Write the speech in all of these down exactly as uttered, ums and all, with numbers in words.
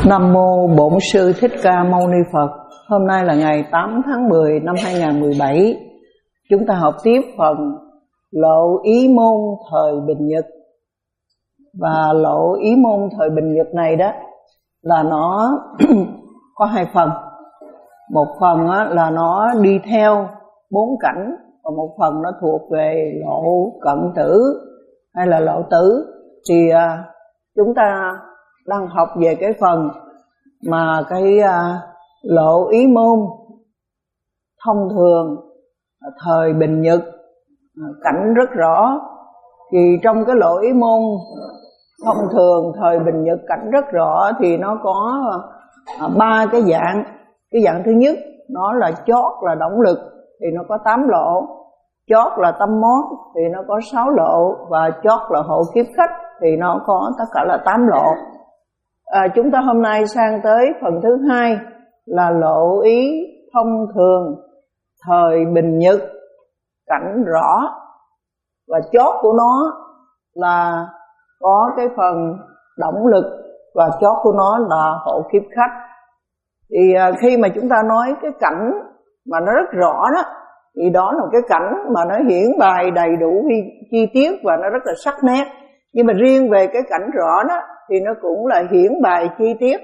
Nam mô Bổn Sư Thích Ca Mâu Ni Phật. Hôm nay là ngày tám tháng mười năm hai nghìn không trăm mười bảy. Chúng ta học tiếp phần Lộ Ý Môn thời Bình Nhật. Và Lộ Ý Môn thời Bình Nhật này đó là nó có hai phần. Một phần là nó đi theo bốn cảnh, và một phần nó thuộc về lộ cận tử hay là lộ tử. Thì chúng ta đang học về cái phần mà cái uh, lộ ý môn thông thường thời Bình Nhật, uh, cảnh rất rõ. Thì trong cái lộ ý môn thông thường thời Bình Nhật cảnh rất rõ thì nó có uh, ba cái dạng. Cái dạng thứ nhất nó là chót là động lực thì nó có tám lộ, chót là tâm mót thì nó có sáu lộ, và chót là hộ kiếp khách thì nó có tất cả là tám lộ. À, chúng ta hôm nay sang tới phần thứ hai là lộ ý thông thường thời Bình Nhật cảnh rõ, và chót của nó là có cái phần động lực, và chót của nó là hộ kiếp khách. Thì à, khi mà chúng ta nói cái cảnh mà nó rất rõ đó, thì đó là cái cảnh mà nó hiển bày đầy đủ chi tiết và nó rất là sắc nét. Nhưng mà riêng về cái cảnh rõ đó thì nó cũng là hiển bày chi tiết,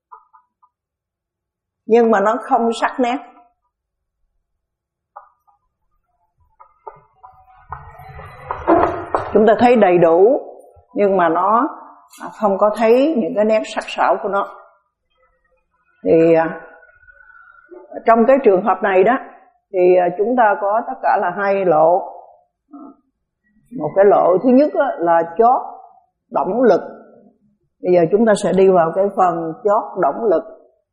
nhưng mà nó không sắc nét. Chúng ta thấy đầy đủ nhưng mà nó không có thấy những cái nét sắc sảo của nó. Thì trong cái trường hợp này đó thì chúng ta có tất cả là hai lộ. Một cái lộ thứ nhất là chót động lực. Bây giờ chúng ta sẽ đi vào cái phần chót động lực.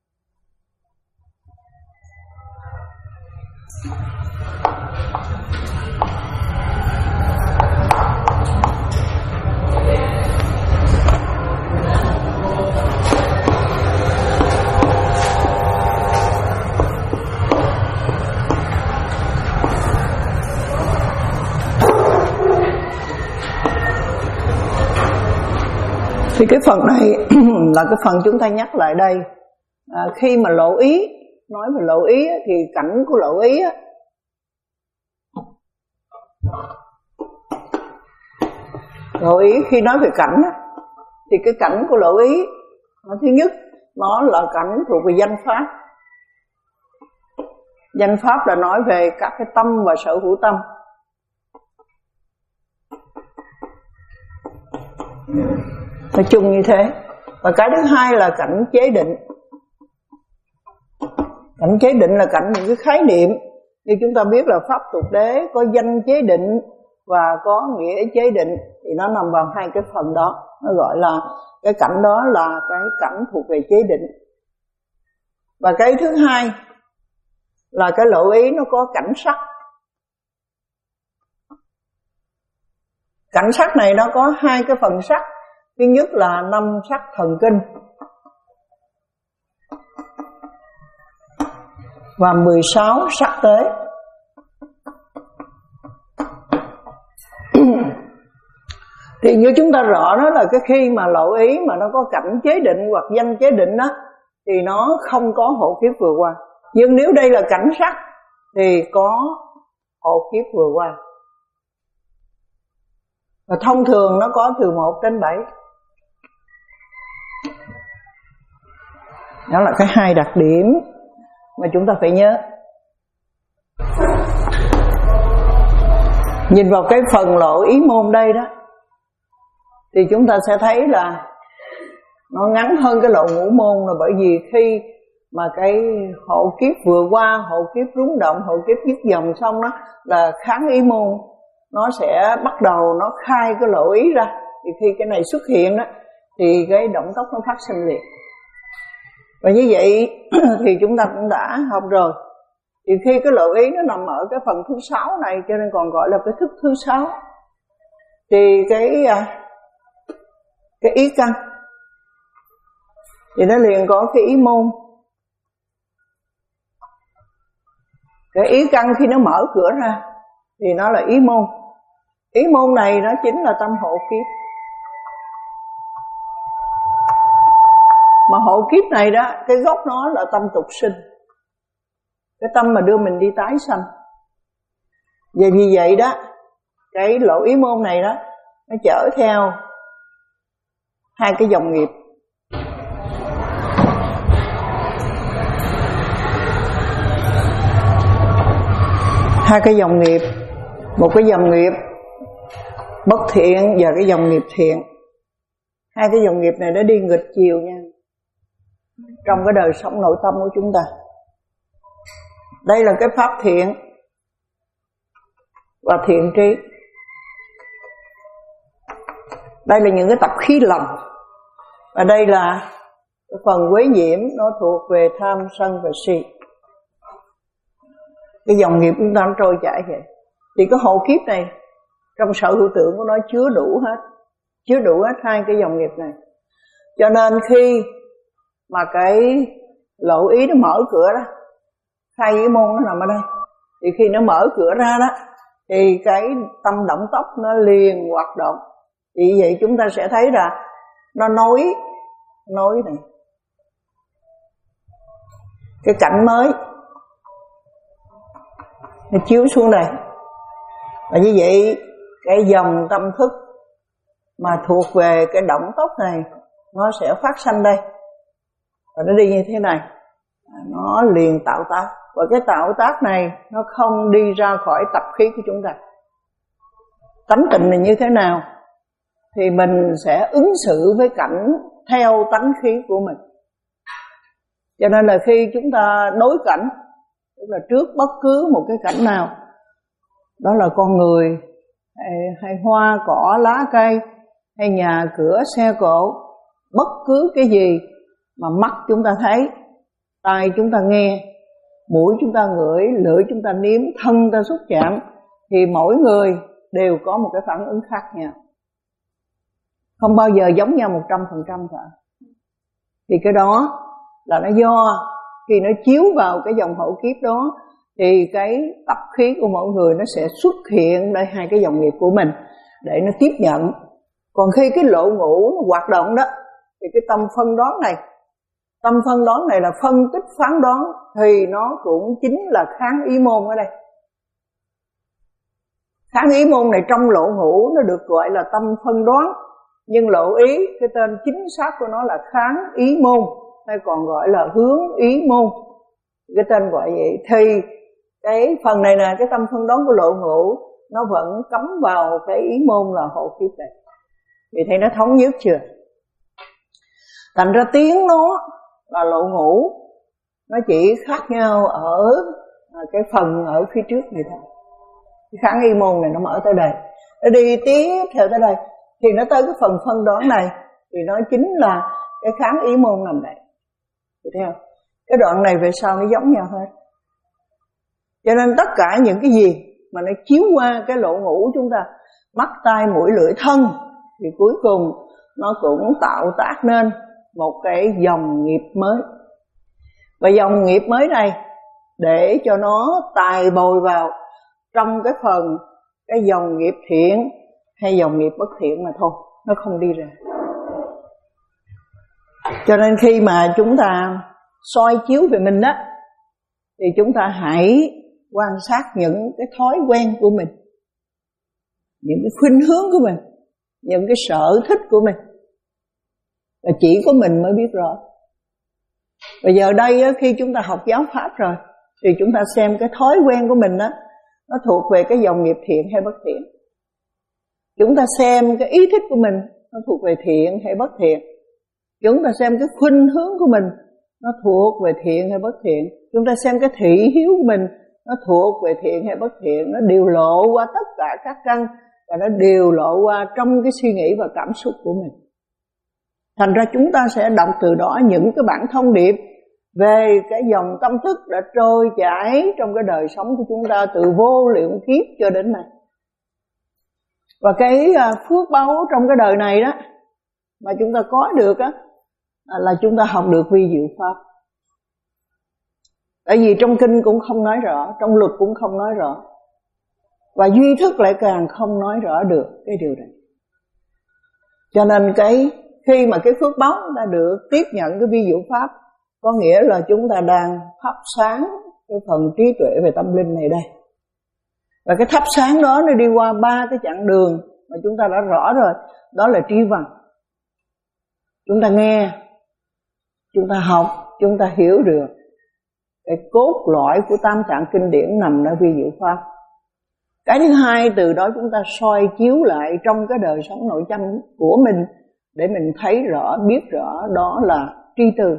Thì cái phần này là cái phần chúng ta nhắc lại đây. À, khi mà lộ ý, nói về lộ ý thì cảnh của lộ ý á, lộ ý khi nói về cảnh á, thì cái cảnh của lộ ý thứ nhất nó là cảnh thuộc về danh pháp. Danh pháp là nói về các cái tâm và sở hữu tâm. Nói chung như thế. Và cái thứ hai là cảnh chế định. Cảnh chế định là cảnh những cái khái niệm. Như chúng ta biết là pháp tục đế có danh chế định và có nghĩa chế định, thì nó nằm vào hai cái phần đó. Nó gọi là cái cảnh đó là cái cảnh thuộc về chế định. Và cái thứ hai là cái lộ ý nó có cảnh sắc. Cảnh sắc này nó có hai cái phần sắc. Thứ nhất là năm sắc thần kinh và mười sáu sắc tế. Thì như chúng ta rõ đó là cái khi mà lộ ý mà nó có cảnh chế định hoặc danh chế định đó, thì nó không có hộ kiếp vừa qua. Nhưng nếu đây là cảnh sắc thì có hộ kiếp vừa qua. Và thông thường nó có từ một đến bảy. Đó là cái hai đặc điểm mà chúng ta phải nhớ. Nhìn vào cái phần lộ ý môn đây đó, thì chúng ta sẽ thấy là nó ngắn hơn cái lộ ngũ môn, là bởi vì khi mà cái hộ kiếp vừa qua, hộ kiếp rúng động, hộ kiếp dứt dòng xong đó là kháng ý môn, nó sẽ bắt đầu nó khai cái lộ ý ra. Thì khi cái này xuất hiện đó thì cái động tốc nó phát sinh liền. Và như vậy thì chúng ta cũng đã học rồi. Thì khi cái lộ ý nó nằm ở cái phần thứ sáu này, cho nên còn gọi là cái thức thứ sáu. Thì cái cái ý căn thì nó liền có cái ý môn. Cái ý căn khi nó mở cửa ra thì nó là ý môn. Ý môn này nó chính là tâm hộ kiếp. Mà hộ kiếp này đó, cái gốc nó là tâm tục sinh, cái tâm mà đưa mình đi tái sanh. Và vì vậy đó, cái lộ ý môn này đó, nó chở theo hai cái dòng nghiệp. Hai cái dòng nghiệp, một cái dòng nghiệp bất thiện và cái dòng nghiệp thiện. Hai cái dòng nghiệp này nó đi nghịch chiều nha, trong cái đời sống nội tâm của chúng ta. Đây là cái pháp thiện và thiện trí. Đây là những cái tập khí lầm. Và đây là cái phần quế nhiễm, nó thuộc về tham sân và si. Cái dòng nghiệp chúng ta nó trôi chảy vậy. Thì cái hộ kiếp này trong sở hữu tượng của nó chứa đủ hết, chứa đủ hết hai cái dòng nghiệp này. Cho nên khi mà cái lộ ý nó mở cửa đó, khai ý môn nó nằm ở đây, thì khi nó mở cửa ra đó, thì cái tâm động tốc nó liền hoạt động. Vì vậy chúng ta sẽ thấy là nó nối nối này, cái cảnh mới nó chiếu xuống đây. Và như vậy cái dòng tâm thức mà thuộc về cái động tốc này nó sẽ phát sanh đây, và nó đi như thế này, nó liền tạo tác. Và cái tạo tác này nó không đi ra khỏi tập khí của chúng ta. Tánh tình này như thế nào thì mình sẽ ứng xử với cảnh theo tánh khí của mình. Cho nên là khi chúng ta đối cảnh, tức là trước bất cứ một cái cảnh nào, đó là con người hay, hay hoa cỏ lá cây hay nhà cửa xe cộ, bất cứ cái gì mà mắt chúng ta thấy, tai chúng ta nghe, mũi chúng ta ngửi, lưỡi chúng ta nếm, thân ta xúc chạm, thì mỗi người đều có một cái phản ứng khác nhau, không bao giờ giống nhau một trăm phần trăm cả. Thì cái đó là nó do khi nó chiếu vào cái dòng hậu kiếp đó, thì cái tập khí của mỗi người nó sẽ xuất hiện đây hai cái dòng nghiệp của mình để nó tiếp nhận. Còn khi cái lộ ngũ nó hoạt động đó, thì cái tâm phân đoán này, tâm phân đoán này là phân tích phán đoán, thì nó cũng chính là kháng ý môn ở đây. Kháng ý môn này trong lộ ngũ nó được gọi là tâm phân đoán, nhưng lộ ý cái tên chính xác của nó là kháng ý môn, hay còn gọi là hướng ý môn, cái tên gọi vậy. Thì cái phần này nè, cái tâm phân đoán của lộ ngũ nó vẫn cắm vào cái ý môn là hộ kiếp này. Vì thế nó thống nhất chưa? Thành ra tiếng nó là lộ ngũ, nó chỉ khác nhau ở cái phần ở phía trước này thôi. Cái kháng y môn này nó mở tới đây, nó đi tiếp theo tới đây, thì nó tới cái phần phân đoán này, thì nó chính là cái kháng ý môn nằm đây. Được theo cái đoạn này về sau nó giống nhau hết. Cho nên tất cả những cái gì mà nó chiếu qua cái lộ ngũ chúng ta, mắt tai mũi lưỡi thân, thì cuối cùng nó cũng tạo tác nên một cái dòng nghiệp mới. Và dòng nghiệp mới này để cho nó tài bồi vào trong cái phần cái dòng nghiệp thiện hay dòng nghiệp bất thiện mà thôi, nó không đi ra. Cho nên khi mà chúng ta soi chiếu về mình đó, thì chúng ta hãy quan sát những cái thói quen của mình, những cái khuynh hướng của mình, những cái sở thích của mình, và chỉ có mình mới biết rõ. Bây giờ đây khi chúng ta học giáo pháp rồi, thì chúng ta xem cái thói quen của mình đó, nó thuộc về cái dòng nghiệp thiện hay bất thiện. Chúng ta xem cái ý thích của mình, nó thuộc về thiện hay bất thiện. Chúng ta xem cái khuynh hướng của mình, nó thuộc về thiện hay bất thiện. Chúng ta xem cái thị hiếu của mình, nó thuộc về thiện hay bất thiện. Nó đều lộ qua tất cả các căn, và nó đều lộ qua trong cái suy nghĩ và cảm xúc của mình. Thành ra chúng ta sẽ đọc từ đó những cái bản thông điệp về cái dòng tâm thức đã trôi chảy trong cái đời sống của chúng ta từ vô lượng kiếp cho đến nay. Và cái phước báu trong cái đời này đó mà chúng ta có được á, là chúng ta học được vi diệu pháp. Tại vì trong kinh cũng không nói rõ, trong luật cũng không nói rõ, và duy thức lại càng không nói rõ được cái điều này. Cho nên cái khi mà cái phước báu chúng ta được tiếp nhận cái vi diệu pháp, có nghĩa là chúng ta đang thắp sáng cái phần trí tuệ về tâm linh này đây. Và cái thắp sáng đó nó đi qua ba cái chặng đường mà chúng ta đã rõ rồi. Đó là tri văn. Chúng ta nghe, chúng ta học, chúng ta hiểu được cái cốt lõi của tám tạng kinh điển nằm ở vi diệu pháp. Cái thứ hai, từ đó chúng ta soi chiếu lại trong cái đời sống nội tâm của mình để mình thấy rõ, biết rõ đó là tri từ.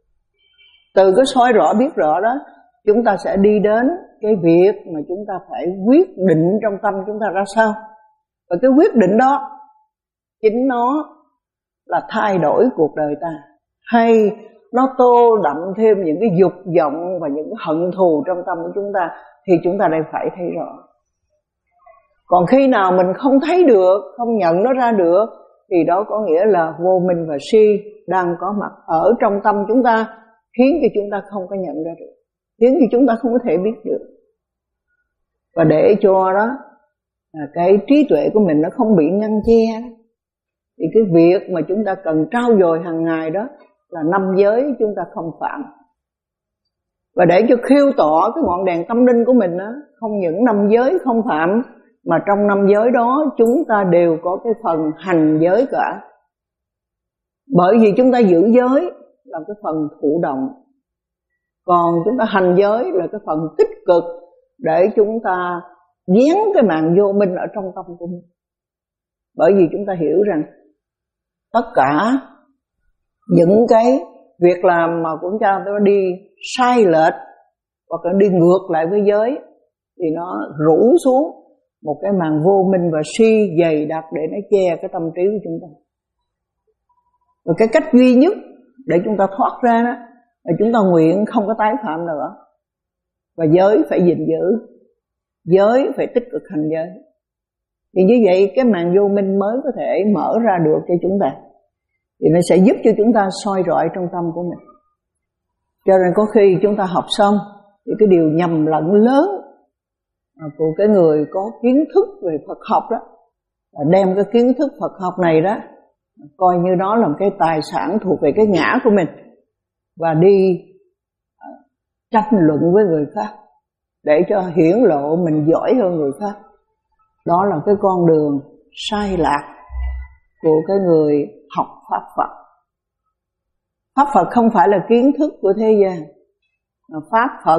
Từ cái soi rõ biết rõ đó, chúng ta sẽ đi đến cái việc mà chúng ta phải quyết định trong tâm chúng ta ra sao. Và cái quyết định đó chính nó là thay đổi cuộc đời ta, hay nó tô đậm thêm những cái dục vọng và những cái hận thù trong tâm của chúng ta, thì chúng ta đây phải thấy rõ. Còn khi nào mình không thấy được, không nhận nó ra được, thì đó có nghĩa là vô minh và si đang có mặt ở trong tâm chúng ta, khiến cho chúng ta không có nhận ra được, khiến cho chúng ta không có thể biết được. Và để cho đó cái trí tuệ của mình nó không bị ngăn che, thì cái việc mà chúng ta cần trau dồi hàng ngày đó là năm giới chúng ta không phạm. Và để cho khiêu tỏ cái ngọn đèn tâm linh của mình đó, không những năm giới không phạm, mà trong năm giới đó chúng ta đều có cái phần hành giới cả. Bởi vì chúng ta giữ giới là cái phần thụ động, còn chúng ta hành giới là cái phần tích cực, để chúng ta dán cái màn vô minh ở trong tâm của mình. Bởi vì chúng ta hiểu rằng tất cả những cái việc làm mà của chúng ta nó đi sai lệch hoặc là đi ngược lại với giới, thì nó rủ xuống một cái màn vô minh và si dày đặc để nó che cái tâm trí của chúng ta. Và cái cách duy nhất để chúng ta thoát ra đó là chúng ta nguyện không có tái phạm nữa. Và giới phải gìn giữ, giới phải tích cực hành giới. Thì như vậy cái màn vô minh mới có thể mở ra được cho chúng ta, thì nó sẽ giúp cho chúng ta soi rọi trong tâm của mình. Cho nên có khi chúng ta học xong thì cái điều nhầm lẫn lớn của cái người có kiến thức về Phật học đó là đem cái kiến thức Phật học này đó coi như đó là một cái tài sản thuộc về cái ngã của mình, và đi tranh luận với người khác để cho hiển lộ mình giỏi hơn người khác. Đó là cái con đường sai lạc của cái người học Pháp Phật. Pháp Phật không phải là kiến thức của thế gian, mà Pháp Phật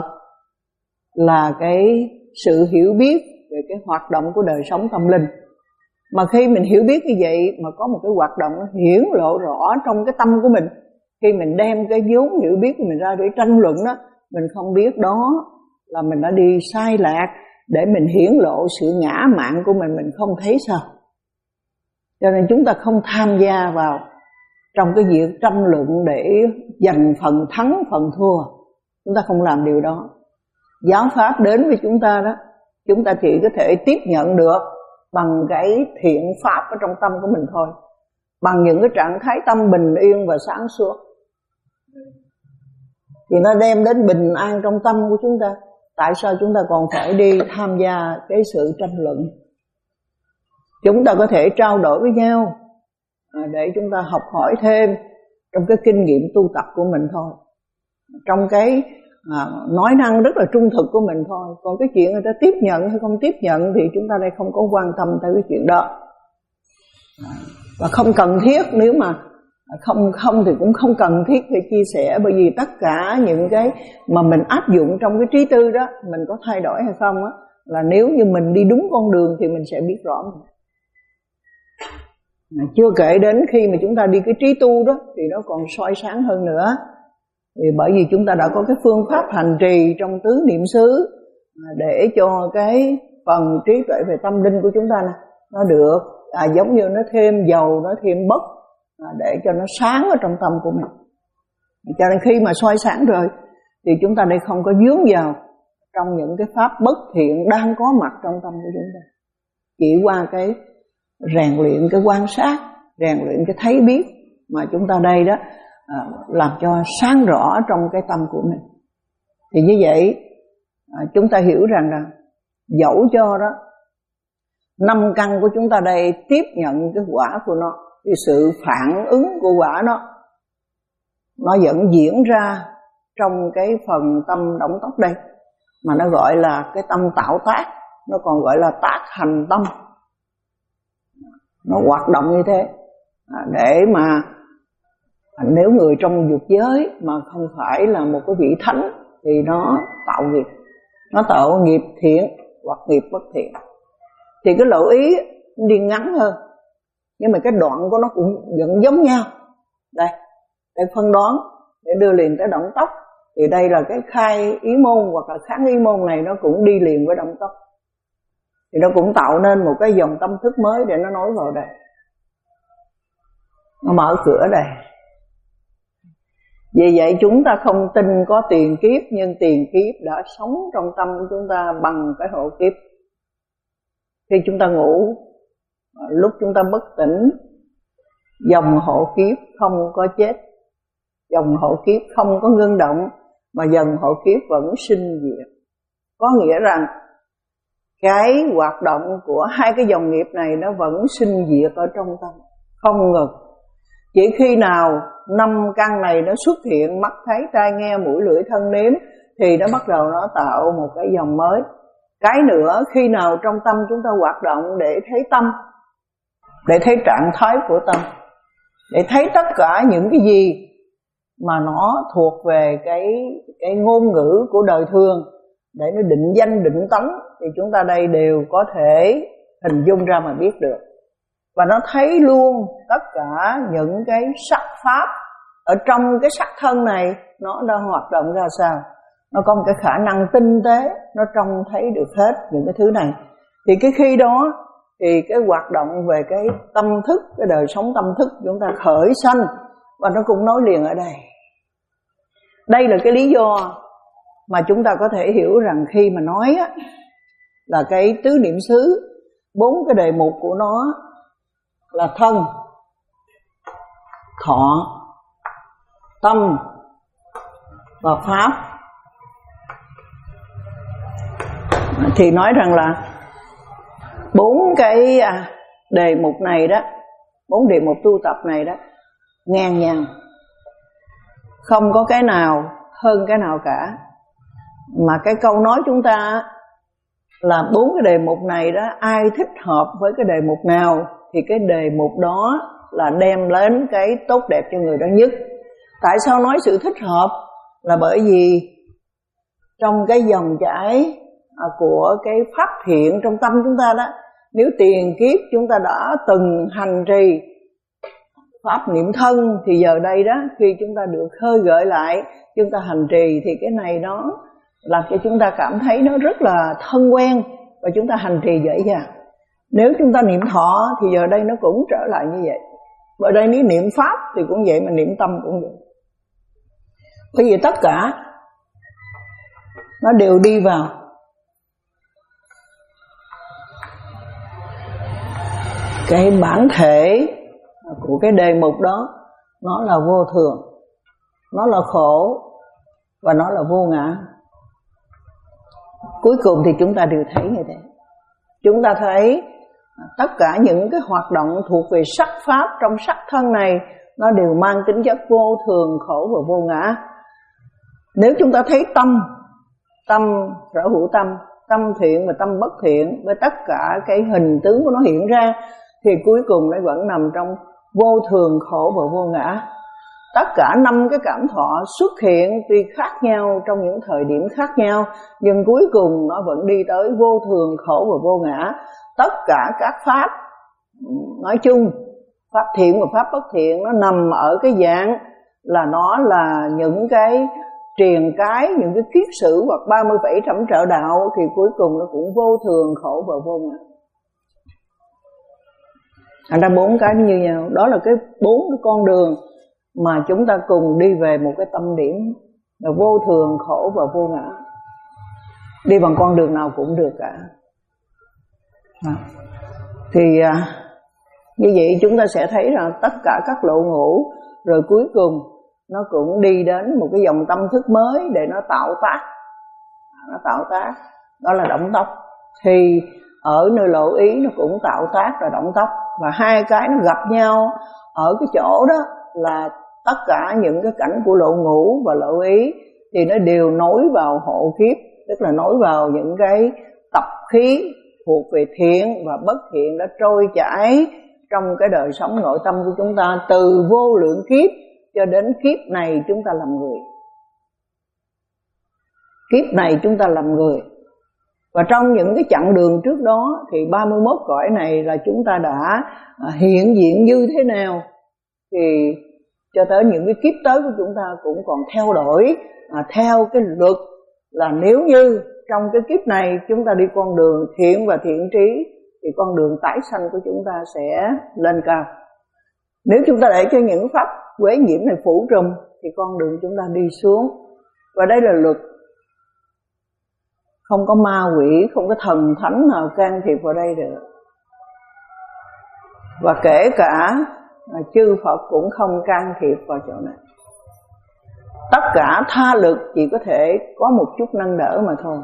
là cái sự hiểu biết về cái hoạt động của đời sống tâm linh. Mà khi mình hiểu biết như vậy mà có một cái hoạt động nó hiển lộ rõ trong cái tâm của mình, khi mình đem cái vốn hiểu biết của mình ra để tranh luận đó, mình không biết đó là mình đã đi sai lạc để mình hiển lộ sự ngã mạn của mình, mình không thấy sao. Cho nên chúng ta không tham gia vào trong cái việc tranh luận để giành phần thắng phần thua. Chúng ta không làm điều đó. Giáo pháp đến với chúng ta đó, chúng ta chỉ có thể tiếp nhận được bằng cái thiện pháp ở trong tâm của mình thôi, bằng những cái trạng thái tâm bình yên và sáng suốt, thì nó đem đến bình an trong tâm của chúng ta. Tại sao chúng ta còn phải đi tham gia cái sự tranh luận? Chúng ta có thể trao đổi với nhau để chúng ta học hỏi thêm trong cái kinh nghiệm tu tập của mình thôi, trong cái à, nói năng rất là trung thực của mình thôi. Còn cái chuyện người ta tiếp nhận hay không tiếp nhận thì chúng ta đây không có quan tâm tới cái chuyện đó, và không cần thiết. Nếu mà không không thì cũng không cần thiết phải chia sẻ, bởi vì tất cả những cái mà mình áp dụng trong cái trí tư đó, mình có thay đổi hay không á, là nếu như mình đi đúng con đường thì mình sẽ biết rõ mình. Chưa kể đến khi mà chúng ta đi cái trí tu đó thì nó còn soi sáng hơn nữa. Thì bởi vì chúng ta đã có cái phương pháp hành trì trong tứ niệm xứ để cho cái phần trí tuệ về tâm linh của chúng ta này, nó được à, giống như nó thêm dầu, nó thêm bất, à, để cho nó sáng ở trong tâm của mình. Cho nên khi mà soi sáng rồi thì chúng ta đây không có vướng vào trong những cái pháp bất thiện đang có mặt trong tâm của chúng ta. Chỉ qua cái rèn luyện cái quan sát, rèn luyện cái thấy biết mà chúng ta đây đó à, làm cho sáng rõ trong cái tâm của mình. Thì như vậy à, chúng ta hiểu rằng là dẫu cho đó năm căn của chúng ta đây tiếp nhận cái quả của nó, cái sự phản ứng của quả nó nó vẫn diễn ra trong cái phần tâm động tóc đây, mà nó gọi là cái tâm tạo tác, nó còn gọi là tác hành tâm. Nó hoạt động như thế để mà nếu người trong dục giới mà không phải là một cái vị thánh thì nó tạo nghiệp, nó tạo nghiệp thiện hoặc nghiệp bất thiện. Thì cái lộ ý đi ngắn hơn, nhưng mà cái đoạn của nó cũng vẫn giống nhau. Đây, để phân đoán, để đưa liền tới động tóc. Thì đây là cái khai ý môn hoặc là kháng ý môn này, nó cũng đi liền với động tóc. Thì nó cũng tạo nên một cái dòng tâm thức mới để nó nối vào đây. Nó mở cửa đây. Vì vậy chúng ta không tin có tiền kiếp, nhưng tiền kiếp đã sống trong tâm chúng ta bằng cái hộ kiếp. Khi chúng ta ngủ, lúc chúng ta bất tỉnh, dòng hộ kiếp không có chết, dòng hộ kiếp không có ngưng động, mà dòng hộ kiếp vẫn sinh diệt. Có nghĩa rằng cái hoạt động của hai cái dòng nghiệp này nó vẫn sinh diệt ở trong tâm, không ngừng. Chỉ khi nào năm căn này nó xuất hiện, mắt thấy, tai nghe, mũi lưỡi thân nếm, thì nó bắt đầu nó tạo một cái dòng mới. Cái nữa, khi nào trong tâm chúng ta hoạt động để thấy tâm, để thấy trạng thái của tâm, để thấy tất cả những cái gì mà nó thuộc về cái, cái ngôn ngữ của đời thường, để nó định danh, định tánh, thì chúng ta đây đều có thể hình dung ra mà biết được. Và nó thấy luôn tất cả những cái sắc pháp ở trong cái sắc thân này nó đang hoạt động ra sao. Nó có một cái khả năng tinh tế, nó trông thấy được hết những cái thứ này. Thì cái khi đó thì cái hoạt động về cái tâm thức, cái đời sống tâm thức chúng ta khởi sanh, và nó cũng nối liền ở đây. Đây là cái lý do mà chúng ta có thể hiểu rằng khi mà nói á, là cái tứ niệm xứ, bốn cái đề mục của nó là thân, thọ, tâm và pháp. Thì nói rằng là bốn cái đề mục này đó, bốn đề mục tu tập này đó, ngang nhau, không có cái nào hơn cái nào cả. Mà cái câu nói chúng ta là bốn cái đề mục này đó, ai thích hợp với cái đề mục nào thì cái đề mục đó là đem đến cái tốt đẹp cho người đó nhất. Tại sao nói sự thích hợp? Là bởi vì trong cái dòng chảy của cái pháp thiện trong tâm chúng ta đó, nếu tiền kiếp chúng ta đã từng hành trì pháp niệm thân, thì giờ đây đó, khi chúng ta được khơi gợi lại, chúng ta hành trì, thì cái này nó làm cho chúng ta cảm thấy nó rất là thân quen, và chúng ta hành trì dễ dàng. Nếu chúng ta niệm thọ thì giờ đây nó cũng trở lại như vậy. Ở đây nếu niệm pháp thì cũng vậy, mà niệm tâm cũng vậy. Bởi vì tất cả nó đều đi vào cái bản thể của cái đề mục đó. Nó là vô thường, nó là khổ, và nó là vô ngã. Cuối cùng thì chúng ta đều thấy như thế. Chúng ta thấy tất cả những cái hoạt động thuộc về sắc pháp trong sắc thân này, nó đều mang tính chất vô thường, khổ và vô ngã. Nếu chúng ta thấy tâm, tâm sở hữu tâm, tâm thiện và tâm bất thiện, với tất cả cái hình tướng của nó hiện ra, thì cuối cùng nó vẫn nằm trong vô thường, khổ và vô ngã. Tất cả năm cái cảm thọ xuất hiện tuy khác nhau trong những thời điểm khác nhau, nhưng cuối cùng nó vẫn đi tới vô thường, khổ và vô ngã. Tất cả các pháp nói chung, pháp thiện và pháp bất thiện, nó nằm ở cái dạng là nó là những cái triền cái, những cái kiết sử hoặc ba mươi bảy trẫm trợ đạo, thì cuối cùng nó cũng vô thường, khổ và vô ngã. Thành ra bốn cái như nhau. Đó là cái bốn cái con đường mà chúng ta cùng đi về một cái tâm điểm là vô thường, khổ và vô ngã. Đi bằng con đường nào cũng được cả. À. Thì à, như vậy chúng ta sẽ thấy rằng tất cả các lộ ngũ, rồi cuối cùng nó cũng đi đến một cái dòng tâm thức mới để nó tạo tác. Nó tạo tác, đó là động tóc. Thì ở nơi lộ ý nó cũng tạo tác là động tóc. và hai cái nó gặp nhau ở cái chỗ đó là tất cả những cái cảnh của lộ ngũ và lộ ý thì nó đều nối vào hộ kiếp, tức là nối vào những cái tập khí thuộc về thiện và bất thiện đã trôi chảy trong cái đời sống nội tâm của chúng ta từ vô lượng kiếp cho đến kiếp này chúng ta làm người. Kiếp này chúng ta làm người. Và trong những cái chặng đường trước đó thì ba mươi mốt cõi này là chúng ta đã hiện diện như thế nào, thì cho tới những cái kiếp tới của chúng ta cũng còn theo đuổi à, theo cái luật là nếu như trong cái kiếp này chúng ta đi con đường thiện và thiện trí thì con đường tái sanh của chúng ta sẽ lên cao. Nếu chúng ta để cho những pháp quế nhiễm này phủ trùm thì con đường chúng ta đi xuống. Và đây là luật, không có ma quỷ, không có thần thánh nào can thiệp vào đây được. Và kể cả chư Phật cũng không can thiệp vào chỗ này. Tất cả tha lực chỉ có thể có một chút nâng đỡ mà thôi.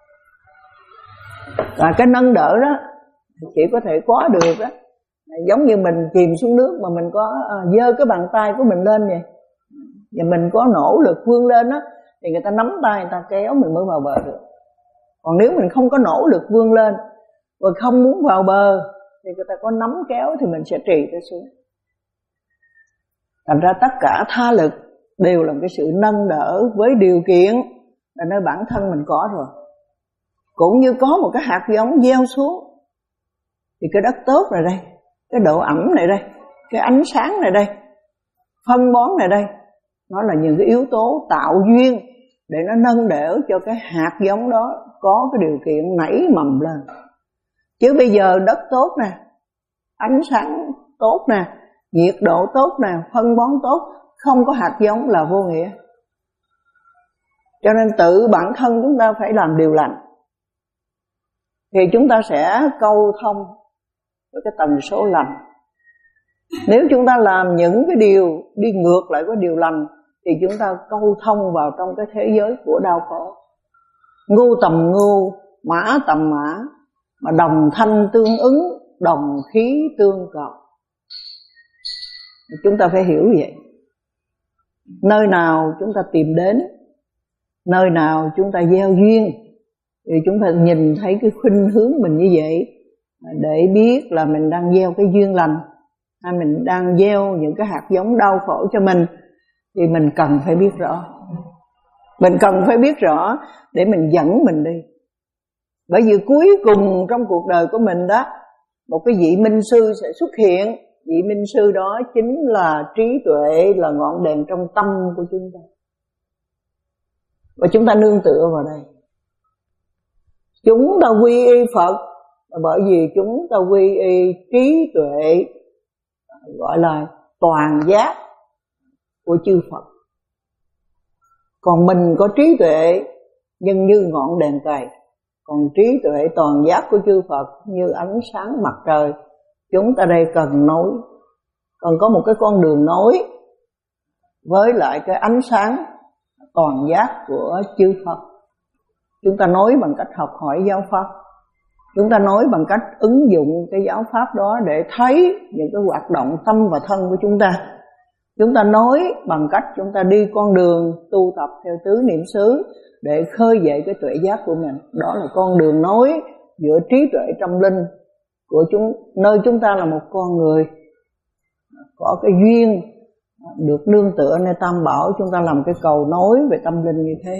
Và cái nâng đỡ đó chỉ có thể có được đó, giống như mình chìm xuống nước mà mình có giơ cái bàn tay của mình lên vậy, và mình có nỗ lực vươn lên đó, thì người ta nắm tay người ta kéo mình mới vào bờ được. Còn nếu mình không có nỗ lực vươn lên và không muốn vào bờ thì người ta có nắm kéo thì mình sẽ trì tới xuống. Thành ra tất cả tha lực đều là cái sự nâng đỡ với điều kiện là nơi bản thân mình có rồi. Cũng như có một cái hạt giống gieo xuống thì cái đất tốt này đây, cái độ ẩm này đây, cái ánh sáng này đây, phân bón này đây, nó là những cái yếu tố tạo duyên để nó nâng đỡ cho cái hạt giống đó có cái điều kiện nảy mầm lên. Chứ bây giờ đất tốt nè, ánh sáng tốt nè, nhiệt độ tốt nè, phân bón tốt, không có hạt giống là vô nghĩa. Cho nên tự bản thân chúng ta phải làm điều lành thì chúng ta sẽ câu thông với cái tần số lành. Nếu chúng ta làm những cái điều đi ngược lại với điều lành thì chúng ta câu thông vào trong cái thế giới của đau khổ. Ngu tầm ngu, mã tầm mã, mà đồng thanh tương ứng, đồng khí tương cầu. Chúng ta phải hiểu vậy. Nơi nào chúng ta tìm đến, nơi nào chúng ta gieo duyên thì chúng ta nhìn thấy cái khuynh hướng mình như vậy để biết là mình đang gieo cái duyên lành hay mình đang gieo những cái hạt giống đau khổ cho mình, thì mình cần phải biết rõ. Mình cần phải biết rõ để mình dẫn mình đi. Bởi vì cuối cùng trong cuộc đời của mình đó, một cái vị minh sư sẽ xuất hiện. Vị minh sư đó chính là trí tuệ, là ngọn đèn trong tâm của chúng ta. Và chúng ta nương tựa vào đây. Chúng ta quy y Phật là bởi vì chúng ta quy y trí tuệ, gọi là toàn giác của chư Phật. Còn mình có trí tuệ nhưng như ngọn đèn cầy, còn trí tuệ toàn giác của chư Phật như ánh sáng mặt trời. Chúng ta đây cần nối, cần có một cái con đường nối với lại cái ánh sáng toàn giác của chư Phật. Chúng ta nối bằng cách học hỏi giáo pháp. Chúng ta nối bằng cách ứng dụng cái giáo pháp đó để thấy những cái hoạt động tâm và thân của chúng ta. Chúng ta nối bằng cách chúng ta đi con đường tu tập theo tứ niệm xứ để khơi dậy cái tuệ giác của mình. Đó là con đường nối giữa trí tuệ tâm linh của chúng, nơi chúng ta là một con người có cái duyên được nương tựa nơi Tam Bảo. Chúng ta làm cái cầu nối về tâm linh như thế.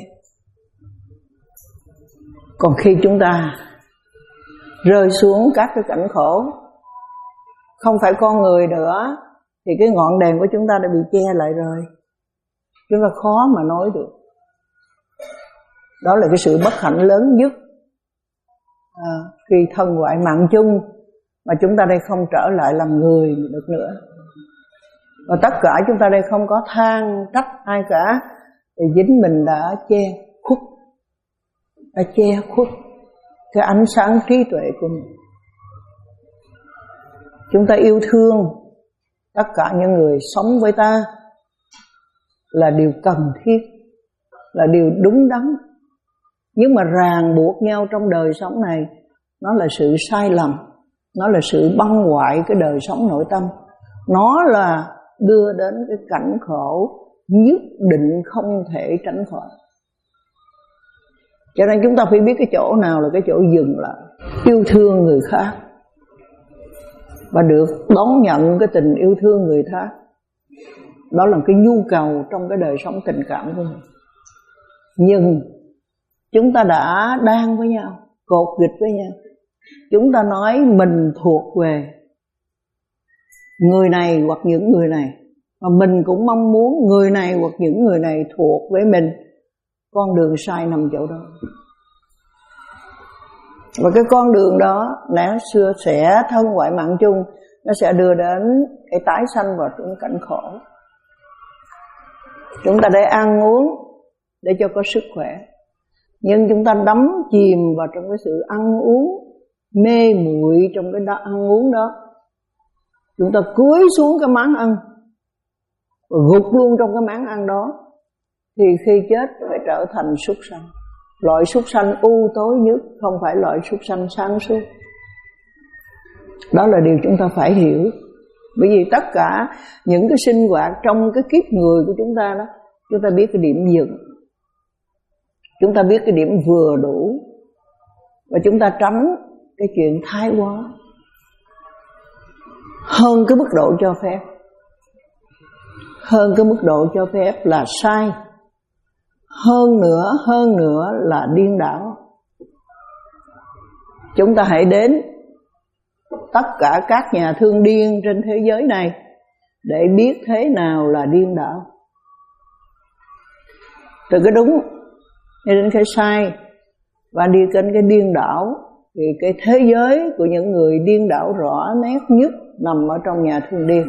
Còn khi chúng ta rơi xuống các cái cảnh khổ, không phải con người nữa, thì cái ngọn đèn của chúng ta đã bị che lại rồi. Chúng ta khó mà nói được. Đó là cái sự bất hạnh lớn nhất à, khi thân ngoại mạng chung mà chúng ta đây không trở lại làm người được nữa. Và tất cả chúng ta đây không có than trách ai cả, thì chính mình đã che khuất, đã che khuất cái ánh sáng trí tuệ của mình. Chúng ta yêu thương tất cả những người sống với ta là điều cần thiết, là điều đúng đắn. Nhưng mà ràng buộc nhau trong đời sống này, nó là sự sai lầm. nó là sự băng hoại cái đời sống nội tâm, nó là đưa đến cái cảnh khổ nhất định không thể tránh khỏi. Cho nên chúng ta phải biết cái chỗ nào là cái chỗ dừng lại, yêu thương người khác và được đón nhận cái tình yêu thương người khác. Đó là cái nhu cầu trong cái đời sống tình cảm của mình. Nhưng chúng ta đã đang với nhau, cột nghịch với nhau. Chúng ta nói mình thuộc về người này hoặc những người này, và mình cũng mong muốn người này hoặc những người này thuộc với mình. Con đường sai nằm chỗ đó. Và cái con đường đó lẽ xưa sẽ thân ngoại mạng chung, nó sẽ đưa đến cái tái sanh vào trong cảnh khổ. Chúng ta để ăn uống để cho có sức khỏe, nhưng chúng ta đắm chìm vào trong cái sự ăn uống, mê muội trong cái đó ăn uống đó. Chúng ta cúi xuống cái món ăn và gục luôn trong cái món ăn đó, thì khi chết phải trở thành súc sanh. Loại súc sanh u tối nhất, không phải loại súc sanh sáng suốt. Đó là điều chúng ta phải hiểu. Bởi vì tất cả những cái sinh hoạt trong cái kiếp người của chúng ta đó, chúng ta biết cái điểm dừng, chúng ta biết cái điểm vừa đủ, và chúng ta tránh cái chuyện thái quá hơn cái mức độ cho phép. Hơn cái mức độ cho phép là sai, hơn nữa, hơn nữa là điên đảo. Chúng ta hãy đến tất cả các nhà thương điên trên thế giới này để biết thế nào là điên đảo. Từ cái đúng đến cái sai và đi đến cái điên đảo, thì cái thế giới của những người điên đảo rõ nét nhất nằm ở trong nhà thương điên.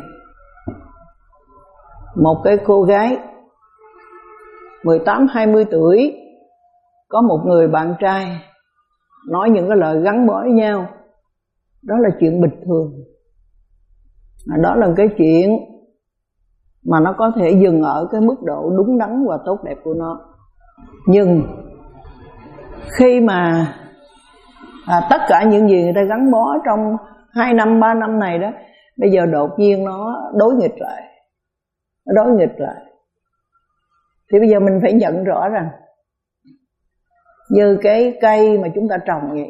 Một cái cô gái mười tám hai mươi tuổi có một người bạn trai nói những cái lời gắn bó với nhau, đó là chuyện bình thường. Đó là cái chuyện mà nó có thể dừng ở cái mức độ đúng đắn và tốt đẹp của nó. Nhưng khi mà à, tất cả những gì người ta gắn bó trong hai năm, ba năm này đó, bây giờ đột nhiên nó đối nghịch lại. Nó đối nghịch lại. Thì bây giờ mình phải nhận rõ rằng như cái cây mà chúng ta trồng vậy,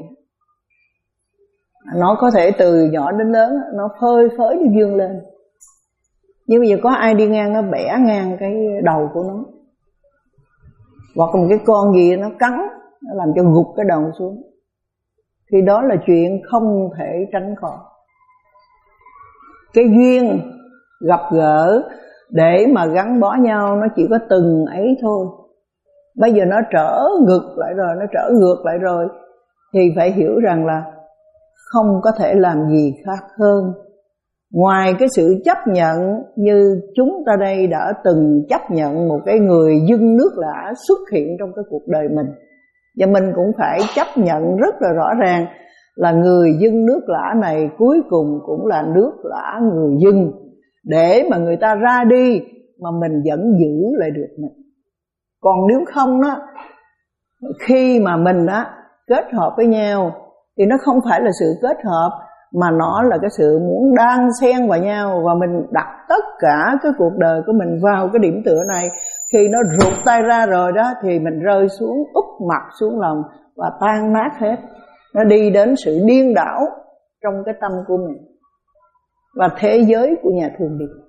nó có thể từ nhỏ đến lớn nó phơi phới nó vươn lên, nhưng bây giờ có ai đi ngang nó bẻ ngang cái đầu của nó, hoặc một cái con gì nó cắn, nó làm cho gục cái đầu xuống, thì đó là chuyện không thể tránh khỏi. Cái duyên gặp gỡ để mà gắn bó nhau nó chỉ có từng ấy thôi. Bây giờ nó trở ngược lại rồi, nó trở ngược lại rồi, thì phải hiểu rằng là không có thể làm gì khác hơn ngoài cái sự chấp nhận, như chúng ta đây đã từng chấp nhận một cái người dưng nước lã xuất hiện trong cái cuộc đời mình. Và mình cũng phải chấp nhận rất là rõ ràng là người dưng nước lã này cuối cùng cũng là nước lã người dưng, để mà người ta ra đi mà mình vẫn giữ lại được mình. Còn nếu không đó, khi mà mình á kết hợp với nhau thì nó không phải là sự kết hợp, mà nó là cái sự muốn đan xen vào nhau, và mình đặt tất cả cái cuộc đời của mình vào cái điểm tựa này. Khi nó rụt tay ra rồi đó thì mình rơi xuống, úp mặt xuống lòng và tan nát hết. Nó đi đến sự điên đảo trong cái tâm của mình và thế giới của nhà thương điên.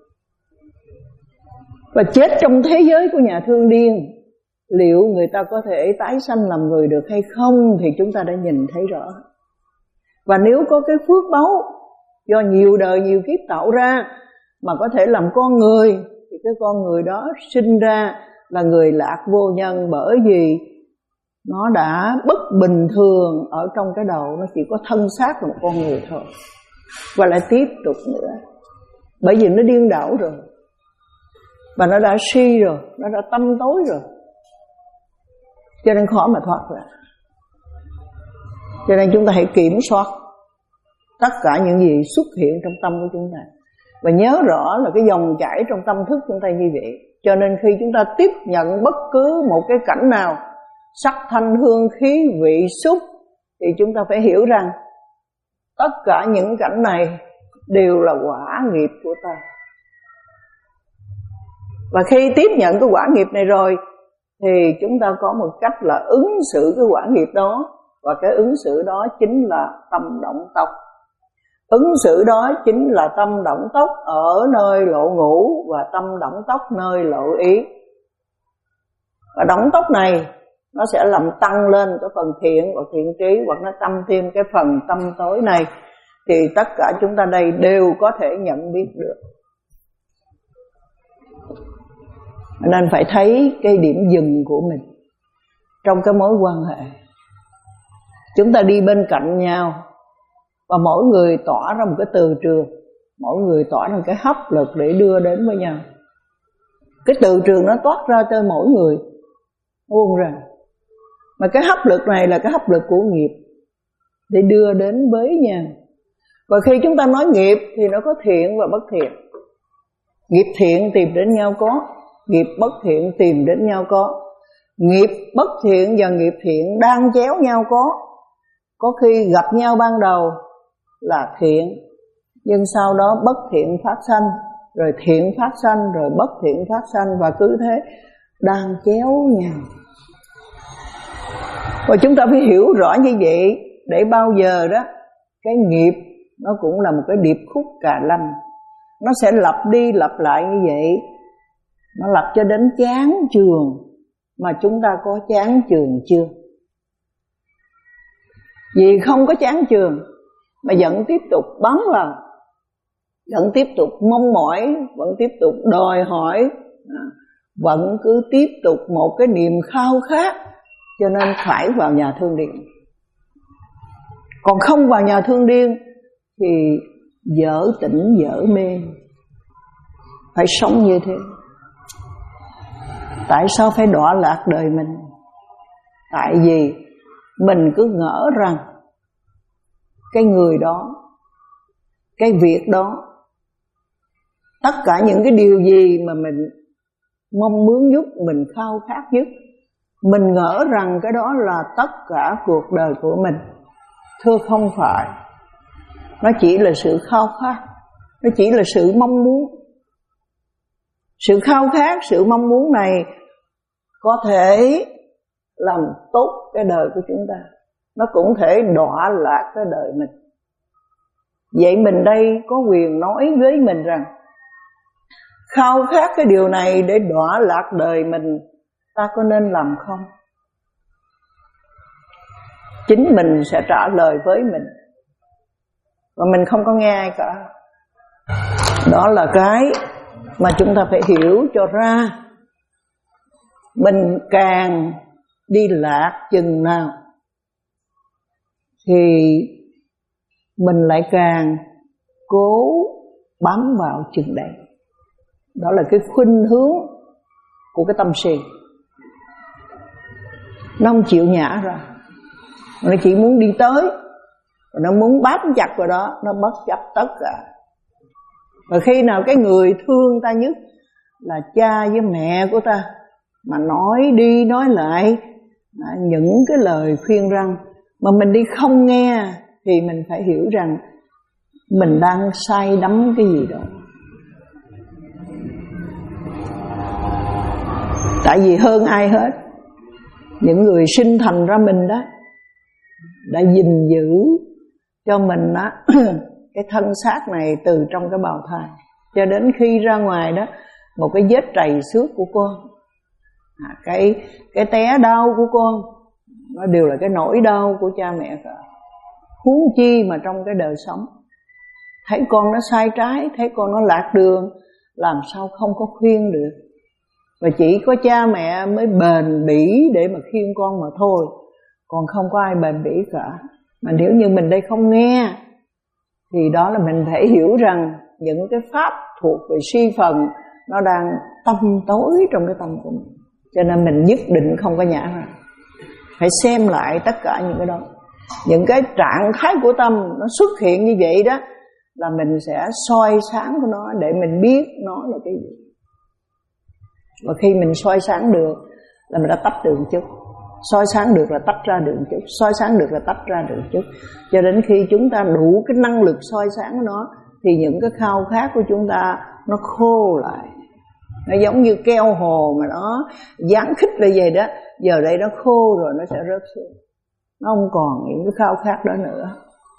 Và chết trong thế giới của nhà thương điên, liệu người ta có thể tái sanh làm người được hay không thì chúng ta đã nhìn thấy rõ. Và nếu có cái phước báu do nhiều đời nhiều kiếp tạo ra mà có thể làm con người, thì cái con người đó sinh ra là người lạc vô nhân, bởi vì nó đã bất bình thường ở trong cái đầu, nó chỉ có thân xác là một con người thôi, và lại tiếp tục nữa, bởi vì nó điên đảo rồi, và nó đã si rồi, nó đã tâm tối rồi, cho nên khó mà thoát ra. Cho nên chúng ta hãy kiểm soát tất cả những gì xuất hiện trong tâm của chúng ta, và nhớ rõ là cái dòng chảy trong tâm thức chúng ta như vậy. Cho nên khi chúng ta tiếp nhận bất cứ một cái cảnh nào, sắc thanh hương khí vị xúc, thì chúng ta phải hiểu rằng tất cả những cảnh này đều là quả nghiệp của ta. Và khi tiếp nhận cái quả nghiệp này rồi thì chúng ta có một cách là ứng xử cái quả nghiệp đó. Và cái ứng xử đó chính là tâm động tốc. Ứng xử đó chính là tâm động tốc ở nơi lộ ngũ và tâm động tốc nơi lộ ý. Và động tốc này nó sẽ làm tăng lên cái phần thiện và thiện trí, hoặc nó tăng thêm cái phần tâm tối này, thì tất cả chúng ta đây đều có thể nhận biết được. Nên phải thấy cái điểm dừng của mình trong cái mối quan hệ. Chúng ta đi bên cạnh nhau và mỗi người tỏa ra một cái từ trường, mỗi người tỏa ra một cái hấp lực để đưa đến với nhau. Cái từ trường nó toát ra cho mỗi người buông ra. Mà cái hấp lực này là cái hấp lực của nghiệp để đưa đến với nhau. Và khi chúng ta nói nghiệp thì nó có thiện và bất thiện. Nghiệp thiện tìm đến nhau có, nghiệp bất thiện tìm đến nhau có. Nghiệp bất thiện và nghiệp thiện đang chéo nhau có. Có khi gặp nhau ban đầu là thiện, nhưng sau đó bất thiện phát sanh, rồi thiện phát sanh, rồi bất thiện phát sanh, và cứ thế đang chéo nhau. Và chúng ta phải hiểu rõ như vậy để bao giờ đó cái nghiệp nó cũng là một cái điệp khúc cà lâm. Nó sẽ lặp đi lặp lại như vậy. Nó lặp cho đến chán chường. Mà chúng ta có chán chường chưa? Vì không có chán chường mà vẫn tiếp tục bám vào, vẫn tiếp tục mong mỏi, vẫn tiếp tục đòi hỏi, vẫn cứ tiếp tục một cái niềm khao khát, cho nên phải vào nhà thương điên. Còn không vào nhà thương điên thì dở tỉnh dở mê. Phải sống như thế. Tại sao phải đọa lạc đời mình? Tại vì mình cứ ngỡ rằng cái người đó, cái việc đó, tất cả những cái điều gì mà mình mong muốn nhất, mình khao khát nhất, mình ngỡ rằng cái đó là tất cả cuộc đời của mình. Thưa không phải. Nó chỉ là sự khao khát, nó chỉ là sự mong muốn. Sự khao khát, sự mong muốn này có thể làm tốt cái đời của chúng ta, nó cũng thể đọa lạc cái đời mình. Vậy mình đây có quyền nói với mình rằng khao khát cái điều này để đọa lạc đời mình, ta có nên làm không? Chính mình sẽ trả lời với mình, và mình không có nghe ai cả. Đó là cái mà chúng ta phải hiểu cho ra. Mình càng đi lạc chừng nào thì mình lại càng cố bám vào chừng đấy. Đó là cái khuynh hướng của cái tâm si. Nó không chịu nhả ra, nó chỉ muốn đi tới, nó muốn bám chặt vào đó, nó bất chấp tất cả. Và khi nào cái người thương ta nhất là cha với mẹ của ta mà nói đi nói lại những cái lời khuyên răn mà mình đi không nghe, thì mình phải hiểu rằng mình đang say đắm cái gì đó. Tại vì hơn ai hết, những người sinh thành ra mình đó đã gìn giữ cho mình đó cái thân xác này từ trong cái bào thai cho đến khi ra ngoài đó, một cái vết trầy xước của con, à, cái cái té đau của con, nó đều là cái nỗi đau của cha mẹ cả. Huống chi mà trong cái đời sống, thấy con nó sai trái, thấy con nó lạc đường, làm sao không có khuyên được. Và chỉ có cha mẹ mới bền bỉ để mà khuyên con mà thôi, còn không có ai bền bỉ cả. Mà nếu như mình đây không nghe, thì đó là mình phải hiểu rằng những cái pháp thuộc về si phần nó đang tâm tối trong cái tâm của mình. Cho nên mình nhất định không có nhả ra. Phải xem lại tất cả những cái đó. Những cái trạng thái của tâm nó xuất hiện như vậy đó, là mình sẽ soi sáng của nó để mình biết nó là cái gì. Và khi mình soi sáng được là mình đã tách được một chút. soi sáng được là tách ra được chút, soi sáng được là tách ra được chút, cho đến khi chúng ta đủ cái năng lực soi sáng nó thì những cái khao khát của chúng ta nó khô lại. Nó giống như keo hồ mà nó dán khích lại vậy đó, giờ đây nó khô rồi nó sẽ rớt xuống, nó không còn những cái khao khát đó nữa.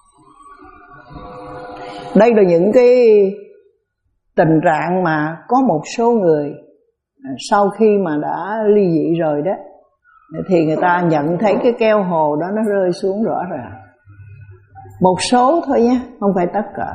Đây là những cái tình trạng mà có một số người sau khi mà đã ly dị rồi đó thì người ta nhận thấy cái keo hồ đó nó rơi xuống rõ ràng. Một số thôi nhé, không phải tất cả.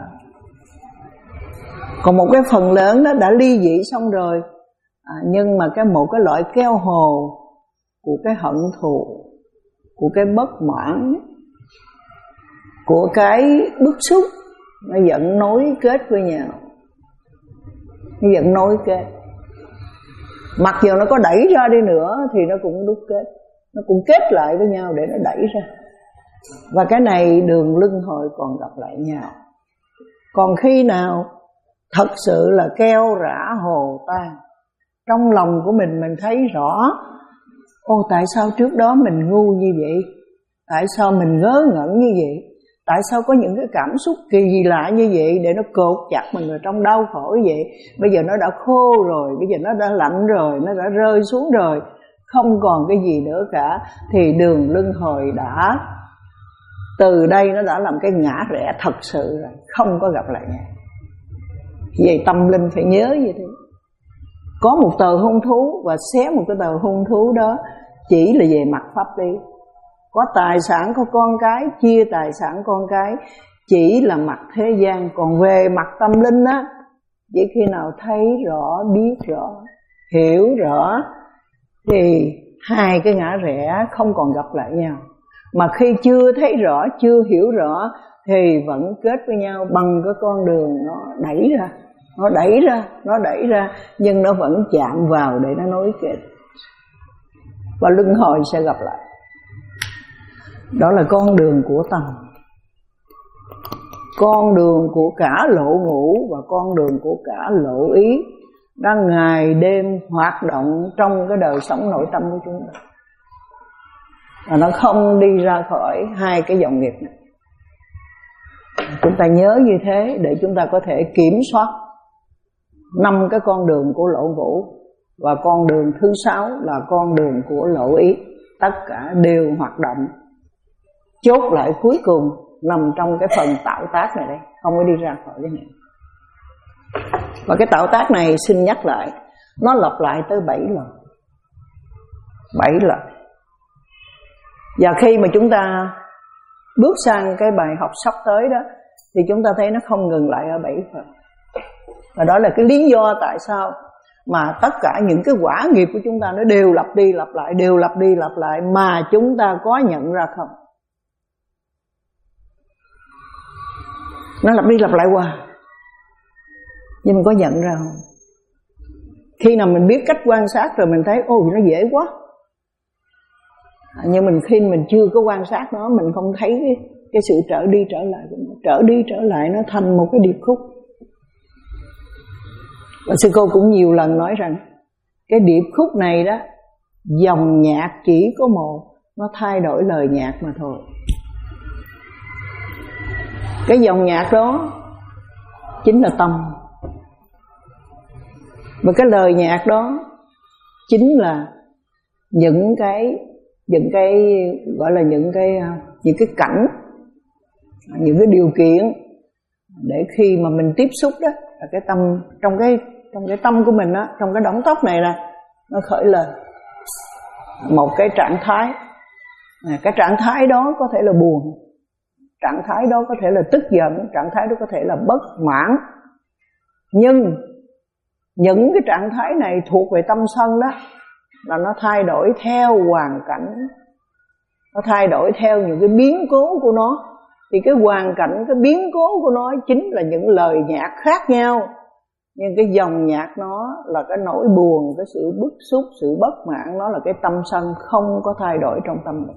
Còn một cái phần lớn đó đã ly dị xong rồi, à, nhưng mà cái một cái loại keo hồ của cái hận thù, của cái bất mãn, của cái bức xúc, nó vẫn nối kết với nhau, nó vẫn nối kết. Mặc dù nó có đẩy ra đi nữa thì nó cũng đúc kết, nó cũng kết lại với nhau để nó đẩy ra. Và cái này đường luân hồi còn gặp lại nhau. Còn khi nào thật sự là keo rã hồ tan, trong lòng của mình mình thấy rõ, ô tại sao trước đó mình ngu như vậy, tại sao mình ngớ ngẩn như vậy, tại sao có những cái cảm xúc kỳ lạ như vậy để nó cột chặt mình ở trong đau khổ như vậy. Bây giờ nó đã khô rồi, bây giờ nó đã lạnh rồi, nó đã rơi xuống rồi, không còn cái gì nữa cả. Thì đường luân hồi đã, từ đây nó đã làm cái ngã rẽ thật sự rồi, không có gặp lại nhau. Vậy tâm linh phải nhớ như thế. Có một tờ hung thú và xé một cái tờ hung thú đó chỉ là về mặt pháp lý. Có tài sản, có con cái, chia tài sản con cái chỉ là mặt thế gian. Còn về mặt tâm linh á, chỉ khi nào thấy rõ, biết rõ, hiểu rõ thì hai cái ngã rẽ không còn gặp lại nhau. Mà khi chưa thấy rõ, chưa hiểu rõ thì vẫn kết với nhau bằng cái con đường nó đẩy ra, nó đẩy ra, nó đẩy ra, nhưng nó vẫn chạm vào để nó nối kết. Và luân hồi sẽ gặp lại. Đó là con đường của tâm, con đường của cả lộ ngũ và con đường của cả lộ ý, đang ngày đêm hoạt động trong cái đời sống nội tâm của chúng ta. Và nó không đi ra khỏi hai cái dòng nghiệp này. Chúng ta nhớ như thế để chúng ta có thể kiểm soát năm cái con đường của lộ ngũ, và con đường thứ sáu là con đường của lộ ý. Tất cả đều hoạt động, chốt lại cuối cùng nằm trong cái phần tạo tác này đây, không có đi ra khỏi cái này. Và cái tạo tác này xin nhắc lại, nó lặp lại tới bảy lần. Bảy lần. Và khi mà chúng ta bước sang cái bài học sắp tới đó thì chúng ta thấy nó không ngừng lại ở bảy phần. Và đó là cái lý do tại sao mà tất cả những cái quả nghiệp của chúng ta nó đều lặp đi lặp lại, đều lặp đi lặp lại mà chúng ta có nhận ra không? Nó lặp đi lặp lại hoài, nhưng mình có nhận ra không? Khi nào mình biết cách quan sát rồi mình thấy ôi nó dễ quá, nhưng mình khi mình chưa có quan sát nó, mình không thấy cái, cái sự trở đi trở lại của nó. Trở đi trở lại nó thành một cái điệp khúc. Và sư cô cũng nhiều lần nói rằng cái điệp khúc này đó, dòng nhạc chỉ có một, nó thay đổi lời nhạc mà thôi. Cái dòng nhạc đó chính là tâm, và cái lời nhạc đó chính là những cái những cái gọi là những cái những cái cảnh, những cái điều kiện để khi mà mình tiếp xúc đó, là cái tâm trong cái trong cái tâm của mình đó, trong cái đống tóc này là nó khởi lên một cái trạng thái. À, cái trạng thái đó có thể là buồn, trạng thái đó có thể là tức giận, trạng thái đó có thể là bất mãn. Nhưng những cái trạng thái này thuộc về tâm sân đó, là nó thay đổi theo hoàn cảnh, nó thay đổi theo những cái biến cố của nó. Thì cái hoàn cảnh, cái biến cố của nó chính là những lời nhạc khác nhau, nhưng cái dòng nhạc nó là cái nỗi buồn, cái sự bức xúc, sự bất mãn, nó là cái tâm sân không có thay đổi trong tâm mình.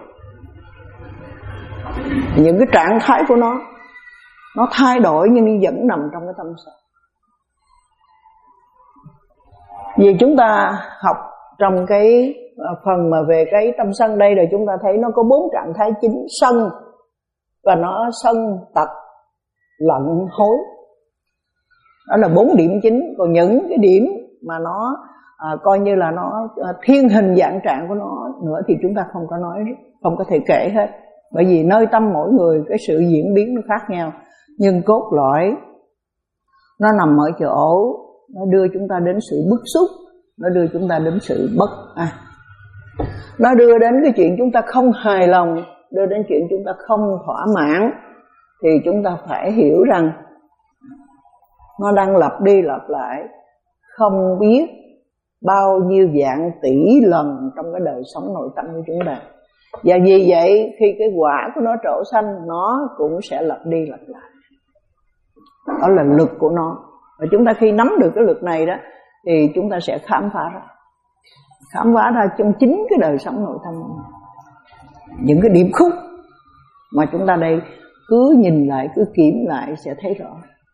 Những cái trạng thái của nó nó thay đổi nhưng vẫn nằm trong cái tâm sân. Vì chúng ta học trong cái phần mà về cái tâm sân đây rồi chúng ta thấy nó có bốn trạng thái chính: sân, và nó sân, tật, lận, hối. Đó là bốn điểm chính. Còn những cái điểm mà nó à, coi như là nó à, thiên hình dạng trạng của nó nữa thì chúng ta không có nói, không có thể kể hết. Bởi vì nơi tâm mỗi người cái sự diễn biến nó khác nhau. Nhưng cốt lõi nó nằm ở chỗ nó đưa chúng ta đến sự bức xúc, nó đưa chúng ta đến sự bất an, nó đưa đến cái chuyện chúng ta không hài lòng, đưa đến chuyện chúng ta không thỏa mãn. Thì chúng ta phải hiểu rằng nó đang lặp đi lặp lại không biết bao nhiêu vạn tỷ lần trong cái đời sống nội tâm của chúng ta. Và vì vậy khi cái quả của nó trổ sanh, nó cũng sẽ lặp đi lặp lại. Đó là lực của nó. Và chúng ta khi nắm được cái lực này đó thì chúng ta sẽ khám phá ra, khám phá ra trong chính cái đời sống nội tâm của mình những cái điểm khúc mà chúng ta đây cứ nhìn lại, cứ kiểm lại sẽ thấy rõ.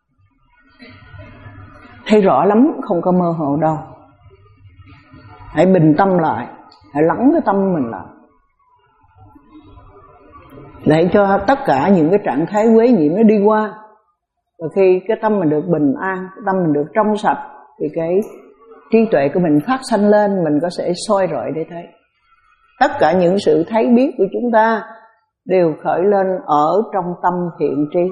Thấy rõ lắm, không có mơ hồ đâu. Hãy bình tâm lại, hãy lắng cái tâm mình lại, để cho tất cả những cái trạng thái quấy nhiễm nó đi qua. Và khi cái tâm mình được bình an, cái tâm mình được trong sạch, thì cái trí tuệ của mình phát sanh lên, mình có thể soi rọi để thấy. Tất cả những sự thấy biết của chúng ta đều khởi lên ở trong tâm thiện trí.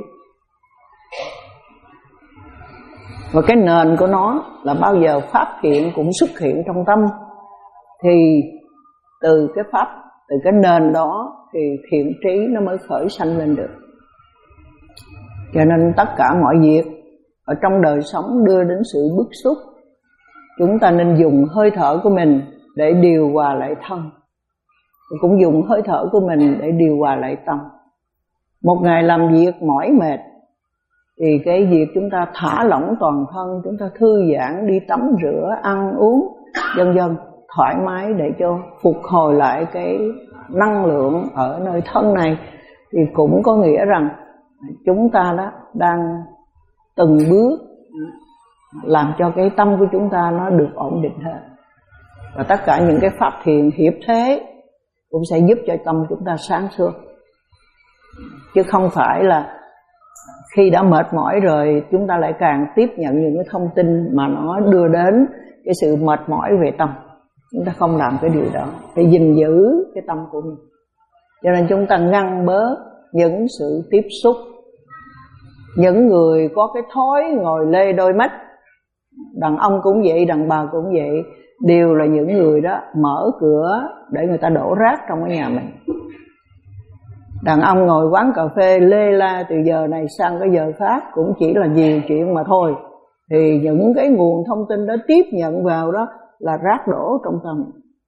Và cái nền của nó là bao giờ pháp thiện cũng xuất hiện trong tâm. Thì từ cái pháp, từ cái nền đó thì thiện trí nó mới khởi sanh lên được. Cho nên tất cả mọi việc ở trong đời sống đưa đến sự bức xúc, chúng ta nên dùng hơi thở của mình để điều hòa lại thân, cũng dùng hơi thở của mình để điều hòa lại tâm. Một ngày làm việc mỏi mệt thì cái việc chúng ta thả lỏng toàn thân, chúng ta thư giãn, đi tắm rửa, ăn uống vân vân thoải mái để cho phục hồi lại cái năng lượng ở nơi thân này, thì cũng có nghĩa rằng chúng ta đó đang từng bước làm cho cái tâm của chúng ta nó được ổn định hơn. Và tất cả những cái pháp thiện hiệp thế cũng sẽ giúp cho tâm chúng ta sáng suốt. Chứ không phải là khi đã mệt mỏi rồi chúng ta lại càng tiếp nhận những cái thông tin mà nó đưa đến cái sự mệt mỏi về tâm. Chúng ta không làm cái điều đó, phải gìn giữ cái tâm của mình. Cho nên chúng ta ngăn bớt những sự tiếp xúc. Những người có cái thói ngồi lê đôi mắt, đàn ông cũng vậy, đàn bà cũng vậy, đều là những người đó mở cửa để người ta đổ rác trong cái nhà mình. Đàn ông ngồi quán cà phê lê la từ giờ này sang cái giờ khác cũng chỉ là nhiều chuyện mà thôi. Thì những cái nguồn thông tin đó tiếp nhận vào đó là rác đổ trong tâm.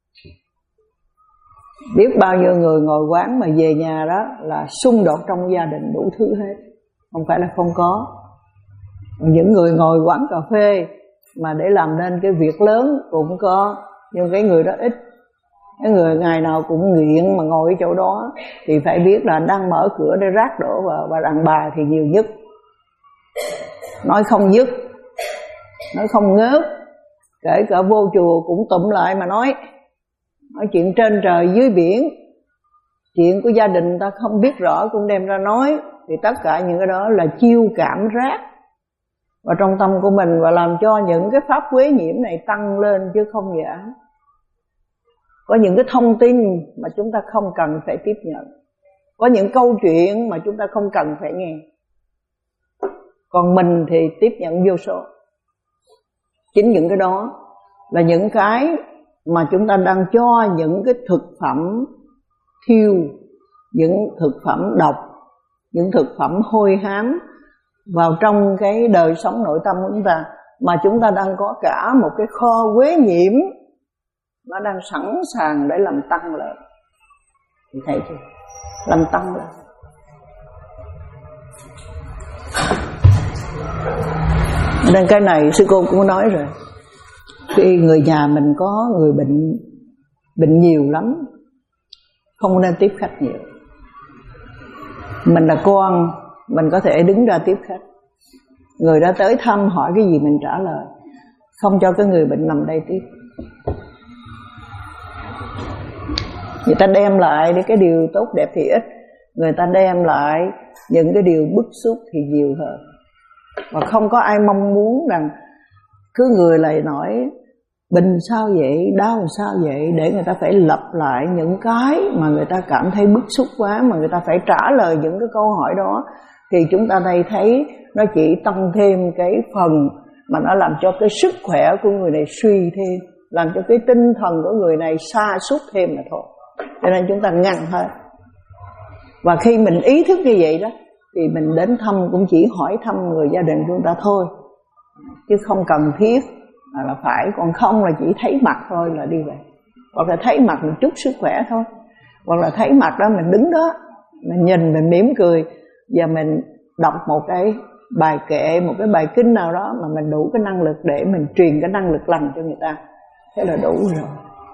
Biết bao nhiêu người ngồi quán mà về nhà đó là xung đột trong gia đình đủ thứ hết. Không phải là không có. Những người ngồi quán cà phê mà để làm nên cái việc lớn cũng có, nhưng cái người đó ít. Cái người ngày nào cũng nghiện mà ngồi ở chỗ đó thì phải biết là đang mở cửa để rác đổ vào. Và đàn bà thì nhiều nhất, nói không dứt, nói không ngớt. Kể cả vô chùa cũng tụm lại mà nói Nói chuyện trên trời dưới biển, chuyện của gia đình ta không biết rõ cũng đem ra nói. Thì tất cả những cái đó là chiêu cảm rác vào trong tâm của mình, và làm cho những cái pháp quế nhiễm này tăng lên chứ không giảm. Có những cái thông tin mà chúng ta không cần phải tiếp nhận, có những câu chuyện mà chúng ta không cần phải nghe. Còn mình thì tiếp nhận vô số. Chính những cái đó là những cái mà chúng ta đang cho những cái thực phẩm thiêu, những thực phẩm độc, những thực phẩm hôi hám vào trong cái đời sống nội tâm của chúng ta. Mà chúng ta đang có cả một cái kho quế nhiễm, nó đang sẵn sàng để làm tăng lên. Thì thấy chưa? Làm tăng lên. Nên cái này sư cô cũng nói rồi, khi người nhà mình có người bệnh bệnh nhiều lắm, không nên tiếp khách nhiều. Mình là con, mình có thể đứng ra tiếp khách. Người đó tới thăm hỏi cái gì mình trả lời, không cho cái người bệnh nằm đây tiếp. Người ta đem lại cái điều tốt đẹp thì ít, người ta đem lại những cái điều bức xúc thì nhiều hơn. Và không có ai mong muốn rằng cứ người lại nói bệnh sao vậy, đau sao vậy, để người ta phải lặp lại những cái mà người ta cảm thấy bức xúc quá, mà người ta phải trả lời những cái câu hỏi đó. Thì chúng ta đây thấy nó chỉ tăng thêm cái phần mà nó làm cho cái sức khỏe của người này suy thêm, làm cho cái tinh thần của người này sa sút thêm mà thôi. Cho nên chúng ta ngăn hết. Và khi mình ý thức như vậy đó, thì mình đến thăm cũng chỉ hỏi thăm người gia đình chúng ta thôi, chứ không cần thiết là phải. Còn không là chỉ thấy mặt thôi là đi về, hoặc là thấy mặt một chút sức khỏe thôi, hoặc là thấy mặt đó mình đứng đó, mình nhìn, mình mỉm cười, và mình đọc một cái bài kệ, một cái bài kinh nào đó mà mình đủ cái năng lực để mình truyền cái năng lực lành cho người ta, thế là đủ rồi.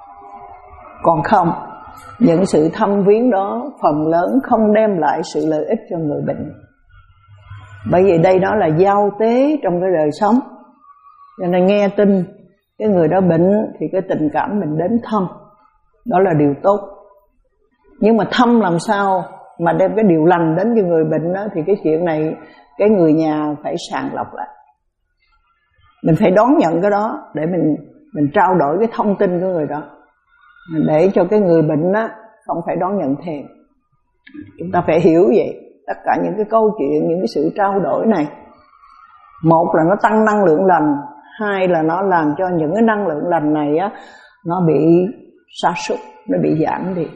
Còn không, những sự thăm viếng đó phần lớn không đem lại sự lợi ích cho người bệnh. Bởi vì đây đó là giao tế trong cái đời sống. Cho nên nghe tin cái người đó bệnh thì cái tình cảm mình đến thăm, đó là điều tốt. Nhưng mà thăm làm sao mà đem cái điều lành đến cho người bệnh đó, thì cái chuyện này cái người nhà phải sàng lọc lại. Mình phải đón nhận cái đó để mình mình trao đổi cái thông tin của người đó, để cho cái người bệnh đó không phải đón nhận thêm. Chúng ta phải hiểu vậy. Tất cả những cái câu chuyện, những cái sự trao đổi này, một là nó tăng năng lượng lành, hai là nó làm cho những cái năng lượng lành này á, nó bị sa sút, nó bị giảm đi.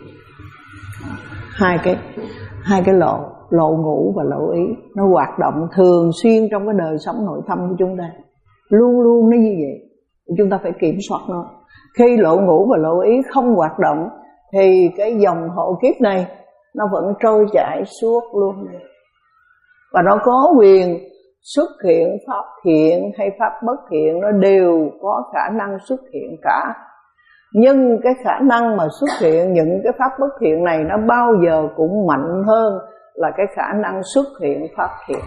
Hai cái hai cái lộ lộ ngũ và lộ ý nó hoạt động thường xuyên trong cái đời sống nội tâm của chúng ta, luôn luôn nó như vậy. Chúng ta phải kiểm soát nó. Khi lộ ngũ và lộ ý không hoạt động thì cái dòng hộ kiếp này nó vẫn trôi chảy suốt luôn. Và nó có quyền xuất hiện pháp thiện hay pháp bất thiện, nó đều có khả năng xuất hiện cả. Nhưng cái khả năng mà xuất hiện những cái pháp bất thiện này nó bao giờ cũng mạnh hơn là cái khả năng xuất hiện pháp thiện.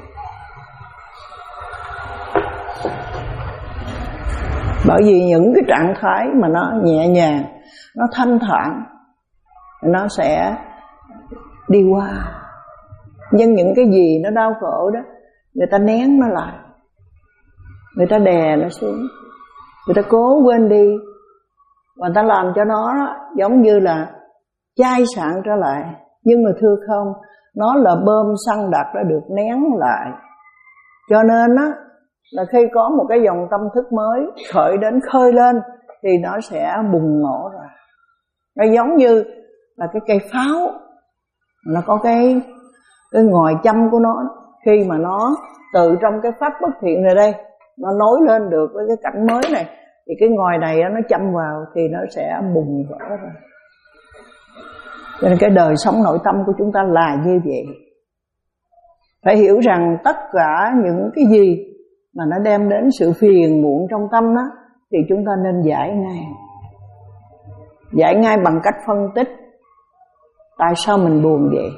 Bởi vì những cái trạng thái mà nó nhẹ nhàng, nó thanh thản, nó sẽ đi qua. Nhưng những cái gì nó đau khổ đó, người ta nén nó lại, người ta đè nó xuống, người ta cố quên đi, và người ta làm cho nó giống như là chai sạn trở lại. Nhưng mà thưa không, nó là bơm xăng đặt đã được nén lại. Cho nên á, là khi có một cái dòng tâm thức mới khởi đến, khơi lên, thì nó sẽ bùng nổ ra. Nó giống như là cái cây pháo, nó có cái cái ngòi châm của nó. Khi mà nó từ trong cái pháp bất thiện này đây, nó nối lên được với cái cảnh mới này, thì cái ngòi này nó châm vào thì nó sẽ bùng vỡ ra. Cho nên cái đời sống nội tâm của chúng ta là như vậy. Phải hiểu rằng tất cả những cái gì mà nó đem đến sự phiền muộn trong tâm đó, thì chúng ta nên giải ngay. Giải ngay bằng cách phân tích tại sao mình buồn vậy,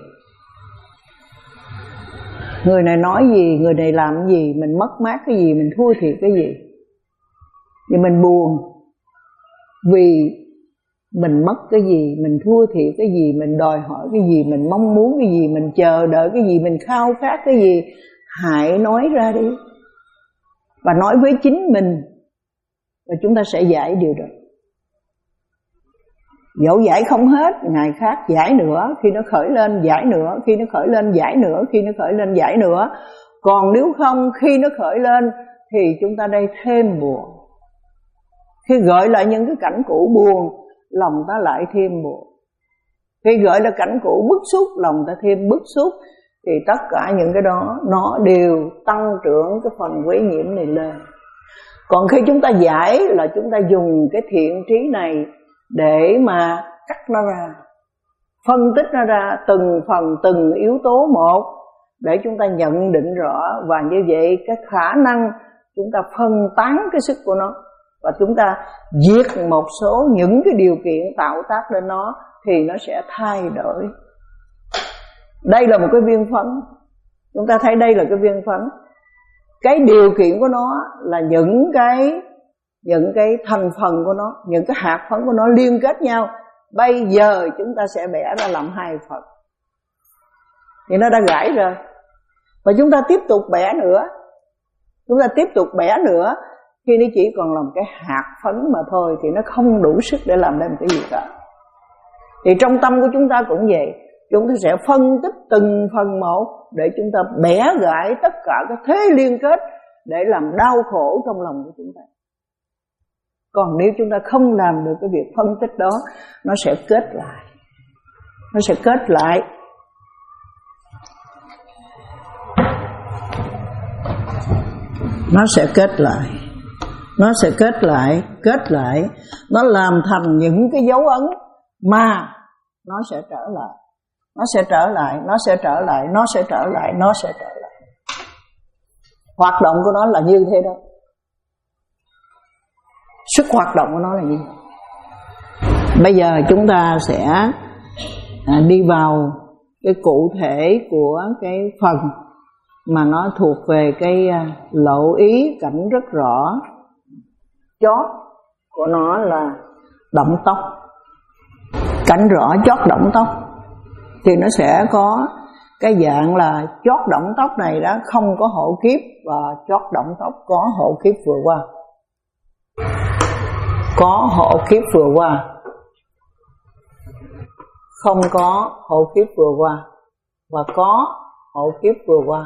người này nói gì, người này làm gì, mình mất mát cái gì, mình thua thiệt cái gì. Vì mình buồn vì mình mất cái gì, mình thua thiệt cái gì, mình đòi hỏi cái gì, mình mong muốn cái gì, mình chờ đợi cái gì, mình khao khát cái gì. Hãy nói ra đi, và nói với chính mình, và chúng ta sẽ giải điều đó. Dẫu giải không hết, ngày khác giải nữa, khi nó khởi lên giải nữa, khi nó khởi lên giải nữa, khi nó khởi lên giải nữa. Còn nếu không, khi nó khởi lên thì chúng ta đây thêm buồn. Khi gợi lại những cái cảnh cũ buồn, lòng ta lại thêm buồn. Khi gợi lại cảnh cũ bức xúc, lòng ta thêm bức xúc. Thì tất cả những cái đó nó đều tăng trưởng cái phần quấy nhiễm này lên. Còn khi chúng ta giải là chúng ta dùng cái thiện trí này để mà cắt nó ra, phân tích nó ra từng phần, từng yếu tố một, để chúng ta nhận định rõ. Và như vậy cái khả năng chúng ta phân tán cái sức của nó, và chúng ta diệt một số những cái điều kiện tạo tác lên nó, thì nó sẽ thay đổi. Đây là một cái viên phấn. Chúng ta thấy đây là cái viên phấn. Cái điều kiện của nó là những cái những cái thành phần của nó, những cái hạt phấn của nó liên kết nhau, bây giờ chúng ta sẽ bẻ ra làm hai phần. Thì nó đã gãy rồi, và chúng ta tiếp tục bẻ nữa, chúng ta tiếp tục bẻ nữa. Khi nó chỉ còn là một cái hạt phấn mà thôi thì nó không đủ sức để làm nên cái gì cả. Thì trong tâm của chúng ta cũng vậy, chúng ta sẽ phân tích từng phần một để chúng ta bẻ gãy tất cả các thế liên kết để làm đau khổ trong lòng của chúng ta. Còn nếu chúng ta không làm được cái việc phân tích đó, nó sẽ kết lại, nó sẽ kết lại. Nó sẽ kết lại, nó sẽ kết lại, kết lại, nó làm thành những cái dấu ấn mà nó sẽ trở lại, nó sẽ trở lại, nó sẽ trở lại, nó sẽ trở lại, nó sẽ trở lại. Hoạt động của nó là như thế đó. Sức hoạt động của nó là như vậy. Bây giờ chúng ta sẽ đi vào cái cụ thể của cái phần mà nó thuộc về cái lộ ý cảnh rất rõ. Chót của nó là động tóc. Cảnh rõ chót động tóc thì nó sẽ có cái dạng là chót động tóc này đó không có hộ kiếp, và chót động tóc có hộ kiếp vừa qua. Có hộ kiếp vừa qua, không có hộ kiếp vừa qua, và có hộ kiếp vừa qua.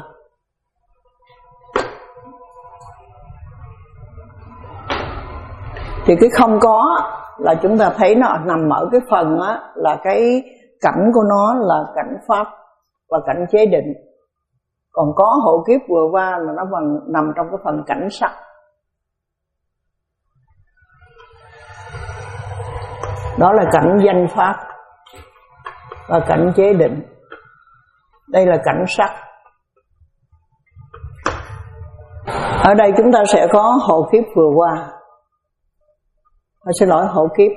Thì cái không có là chúng ta thấy nó nằm ở cái phần á, là cái cảnh của nó là cảnh pháp và cảnh chế định. Còn có hộ kiếp vừa qua là nó vẫn nằm trong cái phần cảnh sắc. Đó là cảnh danh pháp và cảnh chế định. Đây là cảnh sắc. Ở đây chúng ta sẽ có hộ kiếp vừa qua. Tôi xin lỗi, hộ kiếp.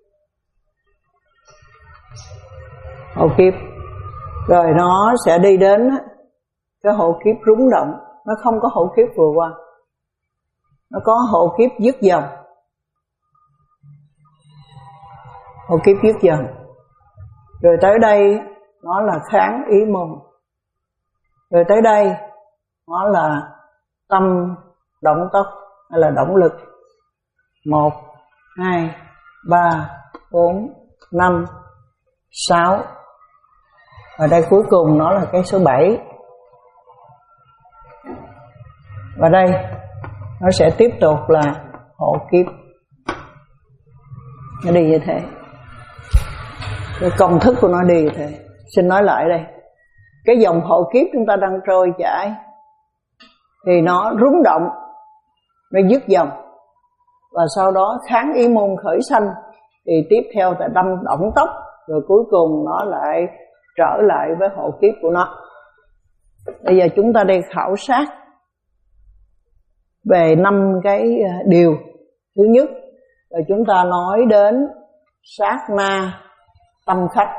Hộ kiếp. Rồi nó sẽ đi đến cái hộ kiếp rúng động. Nó không có hộ kiếp vừa qua, nó có hộ kiếp dứt dòng. Hộ kiếp dứt dòng. Rồi tới đây nó là kháng ý môn. Rồi tới đây nó là tâm động tốc hay là động lực. Một, hai, ba, bốn, năm, sáu. Và đây cuối cùng nó là cái số bảy. Và đây nó sẽ tiếp tục là hộ kiếp. Nó đi như thế. Cái công thức của nó đi như thế. Xin nói lại đây. Cái dòng hộ kiếp chúng ta đang trôi chảy thì nó rúng động, nó dứt dòng, và sau đó kháng ý môn khởi sanh. Thì tiếp theo là đâm động tốc, rồi cuối cùng nó lại trở lại với hộ kiếp của nó. Bây giờ chúng ta đi khảo sát về năm cái điều. Thứ nhất là chúng ta nói đến sát na tâm khách.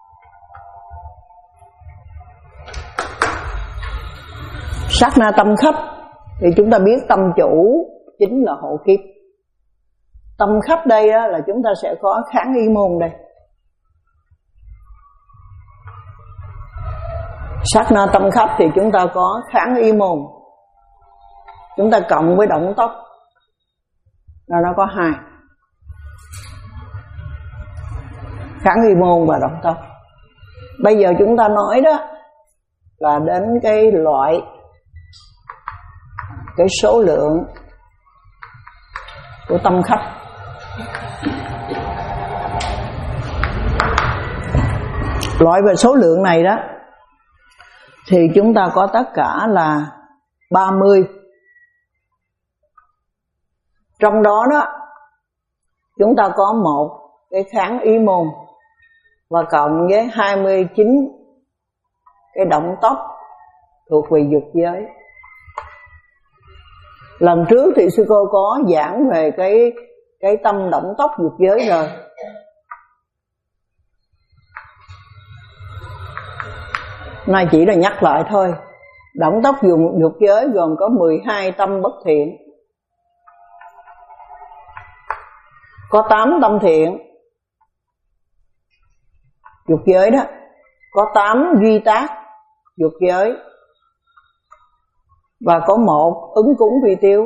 Sát na tâm khách thì chúng ta biết tâm chủ chính là hộ kiếp. Tâm khách đây á, là chúng ta sẽ có kháng y môn đây. Sát na tâm khách thì chúng ta có kháng y môn. Chúng ta cộng với động tốc là nó có hai. Kháng y môn và động tốc. Bây giờ chúng ta nói đó là đến cái loại, cái số lượng của tâm khách. Loại về số lượng này đó thì chúng ta có tất cả là ba mươi. Trong đó đó chúng ta có một cái kháng ý môn và cộng với hai mươi chín cái động tốc thuộc về dục giới. Lần trước thì sư cô có giảng về cái cái tâm động tốc dục giới rồi. Nay chỉ là nhắc lại thôi. Động tốc dục, dục giới gồm có mười hai tâm bất thiện, có tám tâm thiện, dục giới đó, có tám duy tác dục giới và có một ứng cúng vi tiêu.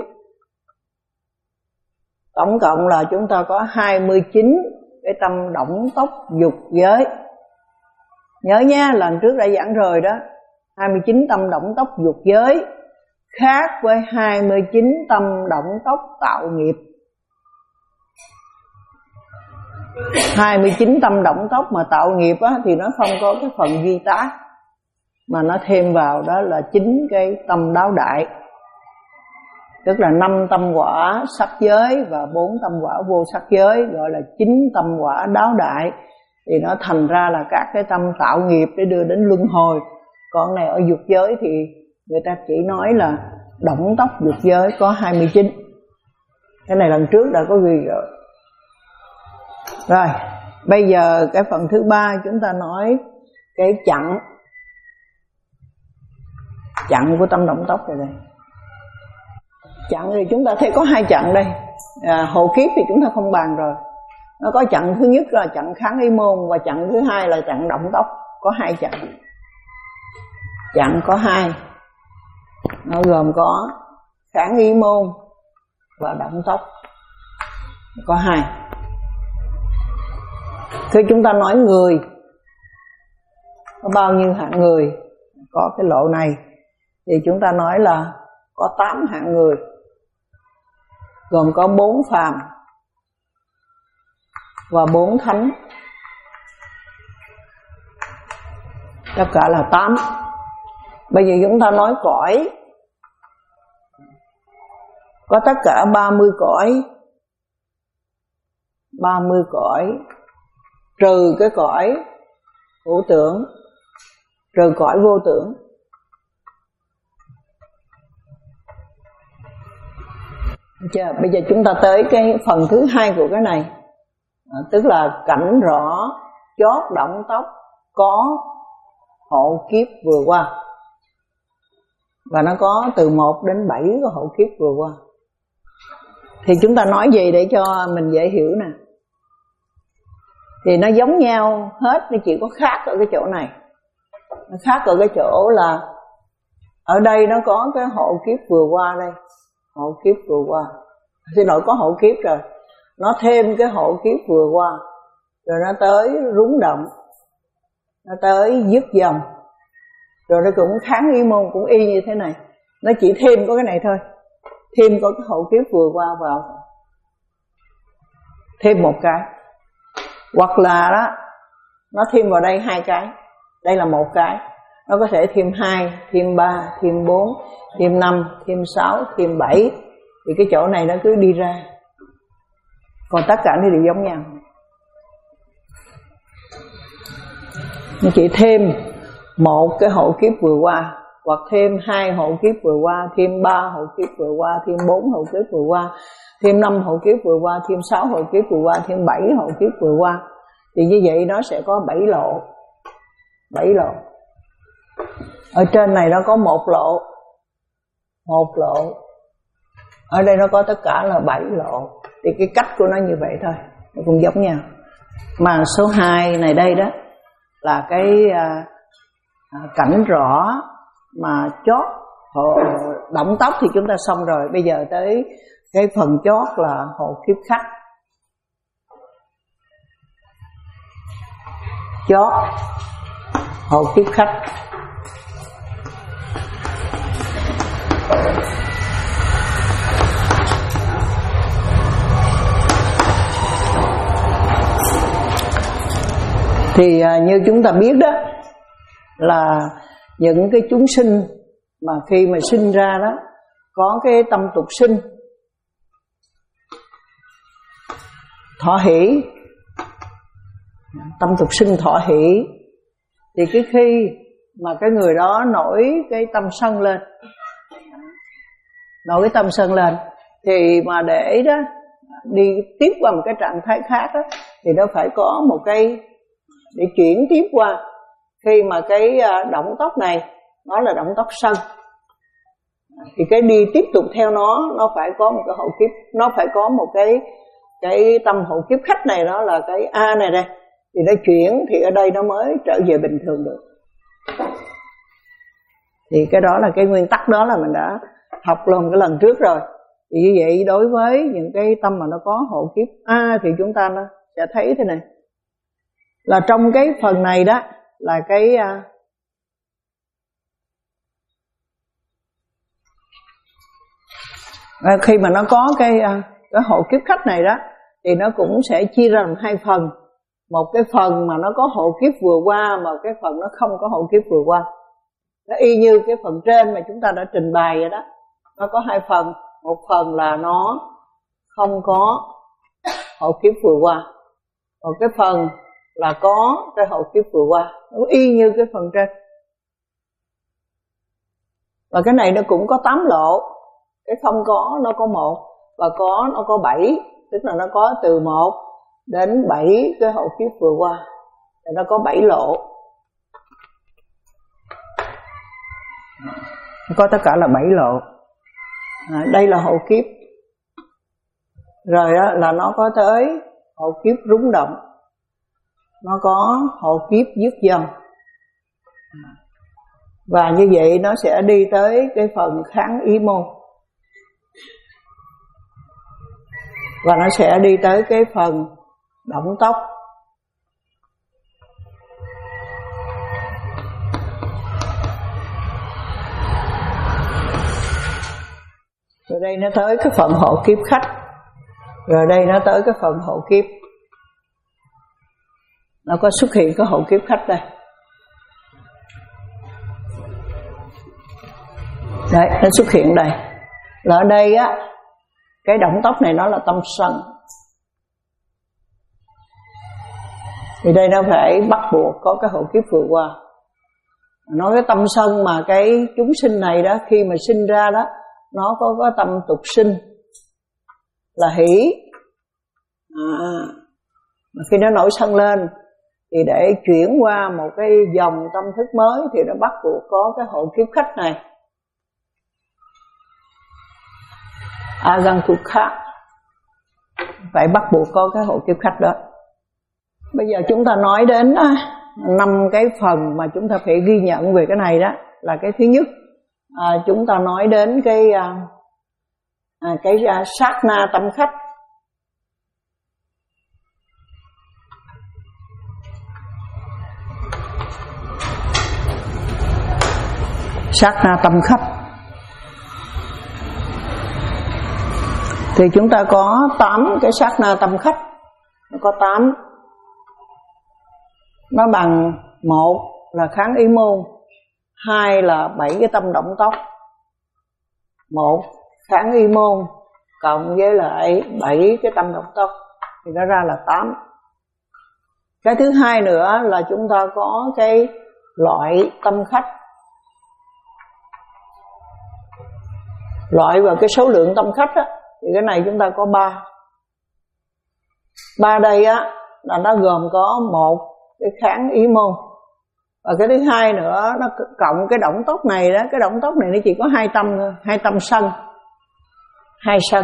Tổng cộng là chúng ta có hai mươi chín cái tâm động tốc dục giới. Nhớ nha, lần trước đã giảng rồi đó, hai mươi chín tâm động tốc dục giới khác với hai mươi chín tâm động tốc tạo nghiệp. hai mươi chín tâm động tốc mà tạo nghiệp á, thì nó không có cái phần duy tác, mà nó thêm vào đó là chín cái tâm đáo đại, tức là năm tâm quả sắc giới và bốn tâm quả vô sắc giới, gọi là chín tâm quả đáo đại. Thì nó thành ra là các cái tâm tạo nghiệp để đưa đến luân hồi. Còn này ở dục giới thì người ta chỉ nói là động tốc dục giới có hai mươi chín. Cái này lần trước đã có ghi rồi. Rồi, bây giờ cái phần thứ ba chúng ta nói cái chặn. Chặn của tâm động tốc này đây. Chặn thì chúng ta thấy có hai chặn đây. À, hộ kiếp thì chúng ta không bàn rồi. Nó có chặn thứ nhất là chặn kháng y môn, và chặn thứ hai là chặn động tốc. Có hai chặn. Chặn có hai. Nó gồm có kháng y môn và động tốc. Có hai. Khi chúng ta nói người, có bao nhiêu hạng người có cái lộ này, thì chúng ta nói là có tám hạng người, gồm có bốn phàm và bốn thánh, tất cả là tám. Bây giờ chúng ta nói cõi, có tất cả ba mươi cõi, ba mươi cõi, trừ cái cõi hữu tưởng, trừ cõi vô tưởng. Chưa? Bây giờ chúng ta tới cái phần thứ hai của cái này, à, tức là cảnh rõ chót động tốc có hộ kiếp vừa qua, và nó có từ một đến bảy cái hộ kiếp vừa qua. Thì chúng ta nói gì để cho mình dễ hiểu nè? Thì nó giống nhau hết, nó chỉ có khác ở cái chỗ này. Nó khác ở cái chỗ là ở đây nó có cái hộ kiếp vừa qua đây, hộ kiếp vừa qua. Xin lỗi, có hộ kiếp rồi, nó thêm cái hộ kiếp vừa qua, rồi nó tới rúng động, nó tới dứt dòng, rồi nó cũng kháng y môn, cũng y như thế này. Nó chỉ thêm có cái này thôi, thêm có cái hộ kiếp vừa qua vào, thêm một cái. Hoặc là đó, nó thêm vào đây hai cái, đây là một cái, nó có thể thêm hai, thêm ba, thêm bốn, thêm năm, thêm sáu, thêm bảy. Thì cái chỗ này nó cứ đi ra, còn tất cả nó đều giống nhau. Nó chỉ thêm một cái hộ kiếp vừa qua, hoặc thêm hai hộ kiếp vừa qua, thêm ba hộ kiếp vừa qua, thêm bốn hộ kiếp vừa qua, thêm năm hộ kiếp vừa qua, thêm sáu hộ kiếp vừa qua, thêm bảy hộ kiếp vừa qua. Thì như vậy nó sẽ có bảy lộ. Bảy lộ. Ở trên này nó có một lộ, một lộ. Ở đây nó có tất cả là bảy lộ. Thì cái cách của nó như vậy thôi, nó cũng giống nhau. Mà số hai này đây đó là cái à, à, cảnh rõ mà chót hộ, động tốc thì chúng ta xong rồi. Bây giờ tới cái phần chót là hộ kiếp khách. Chót hộ kiếp khách. Thì à, như chúng ta biết đó, là những cái chúng sinh mà khi mà sinh ra đó có cái tâm tục sinh thọ hỷ, tâm tục sinh thọ hỷ, thì cái khi mà cái người đó nổi cái tâm sân lên, nổi cái tâm sân lên, thì mà để đó đi tiếp qua một cái trạng thái khác đó, thì nó phải có một cái để chuyển tiếp qua. Khi mà cái động tốc này nó là động tốc sân, thì cái đi tiếp tục theo nó nó phải có một cái hộ kiếp, nó phải có một cái cái tâm hộ kiếp khách này, đó là cái A này đây. thì nó chuyển, thì ở đây nó mới trở về bình thường được. Thì cái đó là cái nguyên tắc đó là mình đã học luôn cái lần trước rồi. Thì như vậy đối với những cái tâm mà nó có hộ kiếp A thì chúng ta nó sẽ thấy thế này, là trong cái phần này đó là cái à, khi mà nó có cái cái hộ kiếp khách này đó thì nó cũng sẽ chia ra làm hai phần. Một cái phần mà nó có hộ kiếp vừa qua, mà cái phần nó không có hộ kiếp vừa qua. Nó y như cái phần trên mà chúng ta đã trình bày vậy đó. Nó có hai phần, một phần là nó không có hộ kiếp vừa qua, một cái phần là có cái hộ kiếp vừa qua. Nó y như cái phần trên. Và cái này nó cũng có tám lộ. Cái không có nó có một, và có nó có bảy. Tức là nó có từ một đến bảy cái hộ kiếp vừa qua. Thì nó có bảy lộ. Có tất cả là bảy lộ. À, đây là hộ kiếp. Rồi á, là nó có tới hộ kiếp rúng động, nó có hộ kiếp dứt dần. Và như vậy nó sẽ đi tới cái phần kháng ý môn, và nó sẽ đi tới cái phần động tốc. Rồi đây nó tới cái phần hộ kiếp khách. Rồi đây nó tới cái phần hộ kiếp. Nó có xuất hiện cái hộ kiếp khách đây. Đấy, nó xuất hiện đây. Là ở đây á, cái động tốc này nó là tâm sân. Thì đây nó phải bắt buộc có cái hộ kiếp vừa qua. Nói cái tâm sân mà cái chúng sinh này đó, khi mà sinh ra đó, nó có có tâm tục sinh là hỷ. À, mà khi nó nổi sân lên thì để chuyển qua một cái dòng tâm thức mới thì nó bắt buộc có cái hộ kiếp khách này, Aganthukkha, phải bắt buộc có cái hộ kiếp khách đó. Bây giờ chúng ta nói đến năm cái phần mà chúng ta phải ghi nhận về cái này đó. Là cái thứ nhất, à, chúng ta nói đến cái à, cái à, sát na tâm khách. Sát na tâm khách thì chúng ta có tám cái sát na tâm khách. Nó có tám. Nó bằng một là kháng ý môn, hai là bảy cái tâm động tốc, một kháng y môn cộng với lại bảy cái tâm động tốc thì nó ra là tám. Cái thứ hai nữa là chúng ta có cái loại tâm khách. Loại và cái số lượng tâm khách á, thì cái này chúng ta có ba. Ba đây á là nó gồm có một cái kháng ý môn, và cái thứ hai nữa nó cộng cái động tốc này đó. Cái động tốc này nó chỉ có hai tâm thôi, hai tâm sân, hai sân,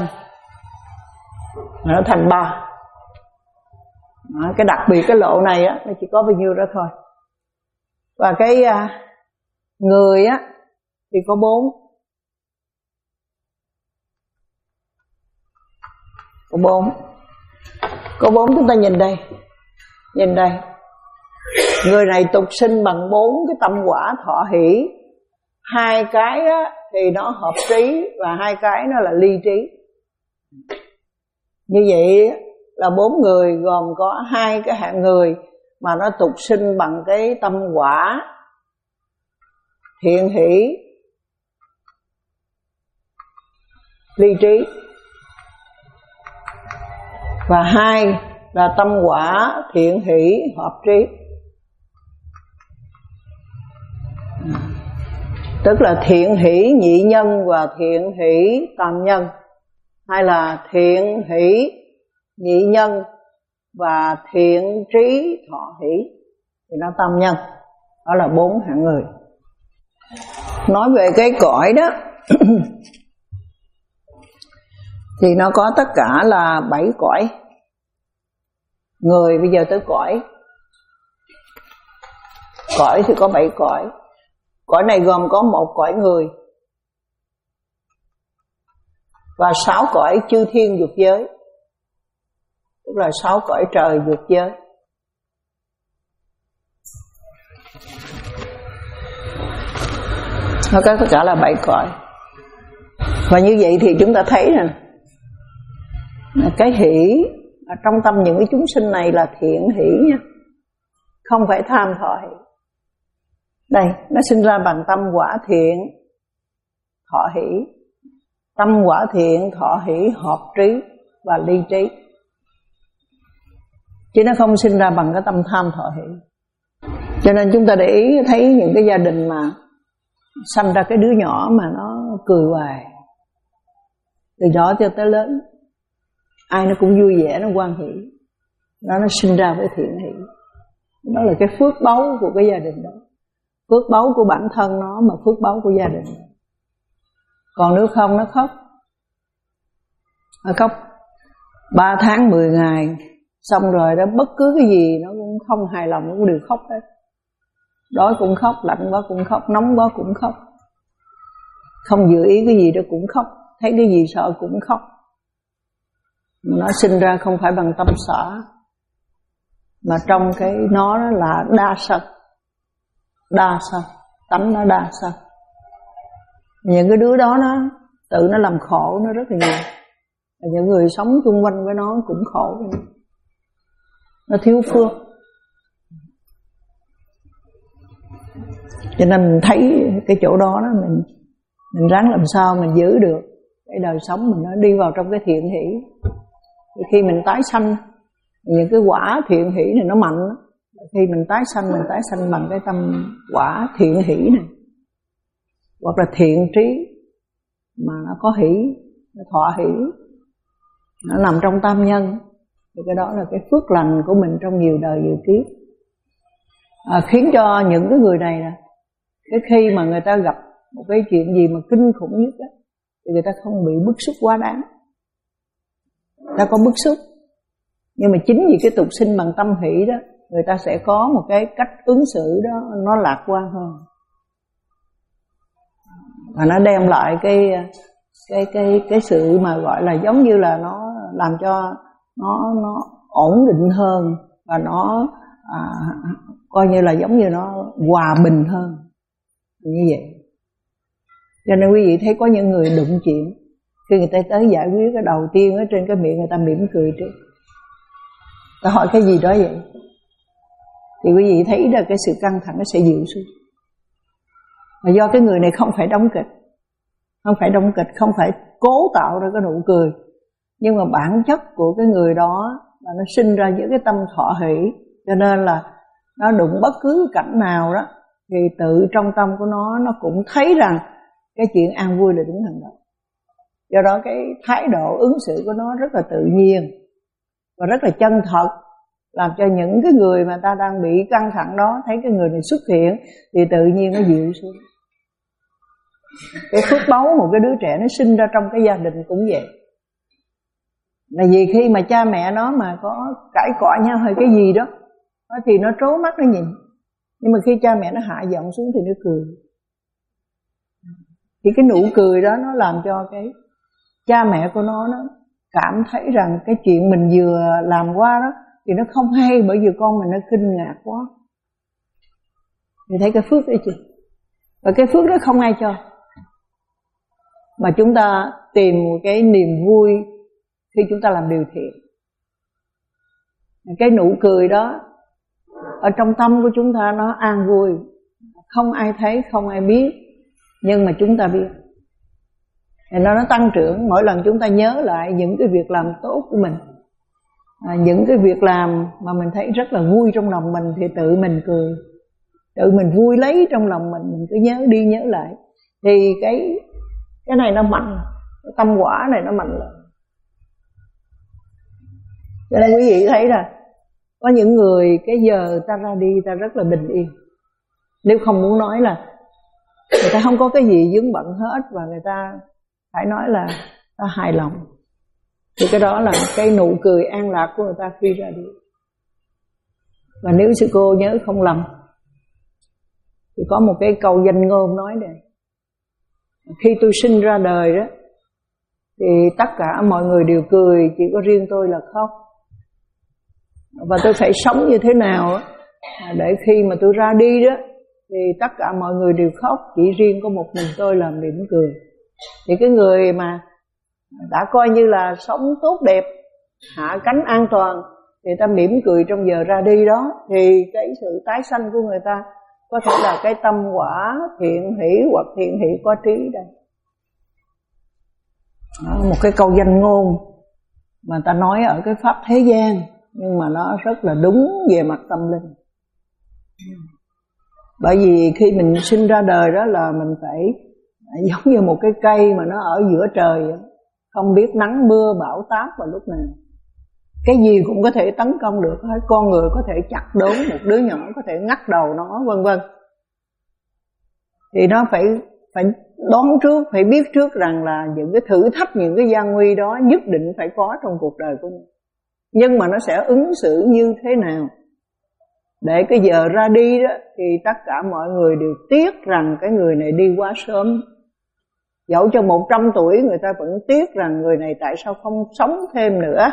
nó thành ba. Đó, cái đặc biệt cái lộ này á, nó chỉ có bao nhiêu đó thôi. Và cái à, người á thì có bốn. Có bốn. Có bốn, chúng ta nhìn đây. Nhìn đây. Người này tục sinh bằng bốn cái tâm quả thọ hỷ. Hai cái á, thì nó hợp trí, và hai cái nó là ly trí. Như vậy là bốn người gồm có hai cái hạng người mà nó tục sinh bằng cái tâm quả thiện hỷ ly trí, và hai là tâm quả thiện hỷ hợp trí. Tức là thiện hỷ nhị nhân và thiện hỷ tam nhân, hay là thiện hỷ nhị nhân và thiện trí thọ hỷ thì nó tam nhân. Đó là bốn hạng người. Nói về cái cõi đó thì nó có tất cả là bảy cõi. Người bây giờ tới cõi Cõi thì có bảy cõi. Cõi này gồm có một cõi người và sáu cõi chư thiên dục giới, tức là sáu cõi trời dục giới. Nó có tất cả là bảy cõi. Và như vậy thì chúng ta thấy nè, cái hỷ ở trong tâm những cái chúng sinh này là thiện hỷ nha, không phải tham thọ hỷ. Đây, nó sinh ra bằng tâm quả thiện, thọ hỷ. Tâm quả thiện, thọ hỷ, hợp trí và ly trí. Chứ nó không sinh ra bằng cái tâm tham thọ hỷ. Cho nên chúng ta để ý thấy những cái gia đình mà sanh ra cái đứa nhỏ mà nó cười hoài, từ nhỏ cho tới lớn, ai nó cũng vui vẻ, nó hoan hỷ. Đó, nó sinh ra với thiện hỷ. Đó là cái phước báu của cái gia đình đó. Phước báu của bản thân nó mà phước báu của gia đình. Còn nếu không nó khóc. Nó khóc ba tháng mười ngày, xong rồi đó bất cứ cái gì nó cũng không hài lòng, nó cũng đều khóc hết. Đói cũng khóc, lạnh quá cũng khóc, nóng quá cũng khóc. Không dự ý cái gì đó cũng khóc, thấy cái gì sợ cũng khóc. Nó sinh ra không phải bằng tâm sở, mà trong cái nó là đa sân. Đa sân, tánh nó đa sân. Những cái đứa đó nó tự nó làm khổ nó rất là nhiều. Và những người sống chung quanh với nó cũng khổ. Nó thiếu phước. Cho nên mình thấy cái chỗ đó đó mình mình ráng làm sao mình giữ được cái đời sống mình nó đi vào trong cái thiện hỷ. Khi mình tái sanh, những cái quả thiện hỷ này nó mạnh đó. Khi mình tái sanh, mình tái sanh bằng cái tâm quả thiện hỷ này, hoặc là thiện trí mà nó có hỷ, nó thọ hỷ, nó nằm trong tam nhân. Thì cái đó là cái phước lành của mình trong nhiều đời nhiều kiếp, à, khiến cho những cái người này nè, cái khi mà người ta gặp một cái chuyện gì mà kinh khủng nhất đó, thì người ta không bị bức xúc quá đáng. Người ta có bức xúc, nhưng mà chính vì cái tục sinh bằng tâm hỷ đó, người ta sẽ có một cái cách ứng xử đó nó lạc quan hơn, và nó đem lại cái cái cái cái sự mà gọi là giống như là nó làm cho nó nó ổn định hơn, và nó à, coi như là giống như nó hòa bình hơn như vậy. Cho nên quý vị thấy có những người đụng chuyện, khi người ta tới giải quyết, cái đầu tiên ở trên cái miệng người ta mỉm cười trước. Ta hỏi cái gì đó vậy, thì quý vị thấy là cái sự căng thẳng nó sẽ dịu xuống. Mà do cái người này không phải đóng kịch, không phải đóng kịch, không phải cố tạo ra cái nụ cười, nhưng mà bản chất của cái người đó là nó sinh ra với cái tâm thọ hỷ, cho nên là nó đụng bất cứ cảnh nào đó thì tự trong tâm của nó nó cũng thấy rằng cái chuyện an vui là đứng hàng đầu. Do đó cái thái độ ứng xử của nó rất là tự nhiên và rất là chân thật, làm cho những cái người mà ta đang bị căng thẳng đó thấy cái người này xuất hiện thì tự nhiên nó dịu xuống. Cái phước báu một cái đứa trẻ nó sinh ra trong cái gia đình cũng vậy. Là vì khi mà cha mẹ nó mà có cãi cọ nhau hay cái gì đó thì nó trố mắt nó nhìn, nhưng mà khi cha mẹ nó hạ giọng xuống thì nó cười. Thì cái nụ cười đó nó làm cho cái cha mẹ của nó nó cảm thấy rằng cái chuyện mình vừa làm qua đó thì nó không hay, bởi vì con mình nó kinh ngạc quá. Thì thấy cái phước đấy chứ. Và cái phước đó không ai cho, mà chúng ta tìm một cái niềm vui khi chúng ta làm điều thiện. Cái nụ cười đó ở trong tâm của chúng ta nó an vui, không ai thấy, không ai biết, nhưng mà chúng ta biết. Thì nó nó tăng trưởng mỗi lần chúng ta nhớ lại những cái việc làm tốt của mình, à, những cái việc làm mà mình thấy rất là vui trong lòng mình, thì tự mình cười, tự mình vui lấy trong lòng mình, mình cứ nhớ đi nhớ lại, thì cái cái này nó mạnh, cái tâm quả này nó mạnh lên. Cho nên quý vị thấy là có những người cái giờ ta ra đi ta rất là bình yên, nếu không muốn nói là người ta không có cái gì vướng bận hết, và người ta phải nói là ta hài lòng, thì cái đó là cái nụ cười an lạc của người ta khi ra đi. Và nếu sư cô nhớ không lầm Thì có một cái câu danh ngôn nói đây: khi tôi sinh ra đời đó thì tất cả mọi người đều cười, chỉ có riêng tôi là khóc. Và tôi phải sống như thế nào đó, để khi mà tôi ra đi đó thì tất cả mọi người đều khóc, chỉ riêng có một mình tôi là mỉm cười. Thì cái người mà đã coi như là sống tốt đẹp, hạ cánh an toàn, thì ta mỉm cười trong giờ ra đi đó, thì cái sự tái sanh của người ta có thể là cái tâm quả thiện hỷ hoặc thiện hỷ có trí đây. Đó, một cái câu danh ngôn mà ta nói ở cái pháp thế gian, nhưng mà nó rất là đúng về mặt tâm linh. Bởi vì khi mình sinh ra đời đó là mình phải giống như một cái cây mà nó ở giữa trời, không biết nắng mưa bão táp vào lúc nào. Cái gì cũng có thể tấn công được hết. Con người có thể chặt đốn một đứa nhỏ, có thể ngắt đầu nó, vân vân. Thì nó phải phải đoán trước, phải biết trước rằng là những cái thử thách, những cái gian nguy đó nhất định phải có trong cuộc đời của mình. Nhưng mà nó sẽ ứng xử như thế nào? Để cái giờ ra đi đó thì tất cả mọi người đều tiếc rằng cái người này đi quá sớm. Dẫu cho một trăm tuổi người ta vẫn tiếc rằng người này tại sao không sống thêm nữa.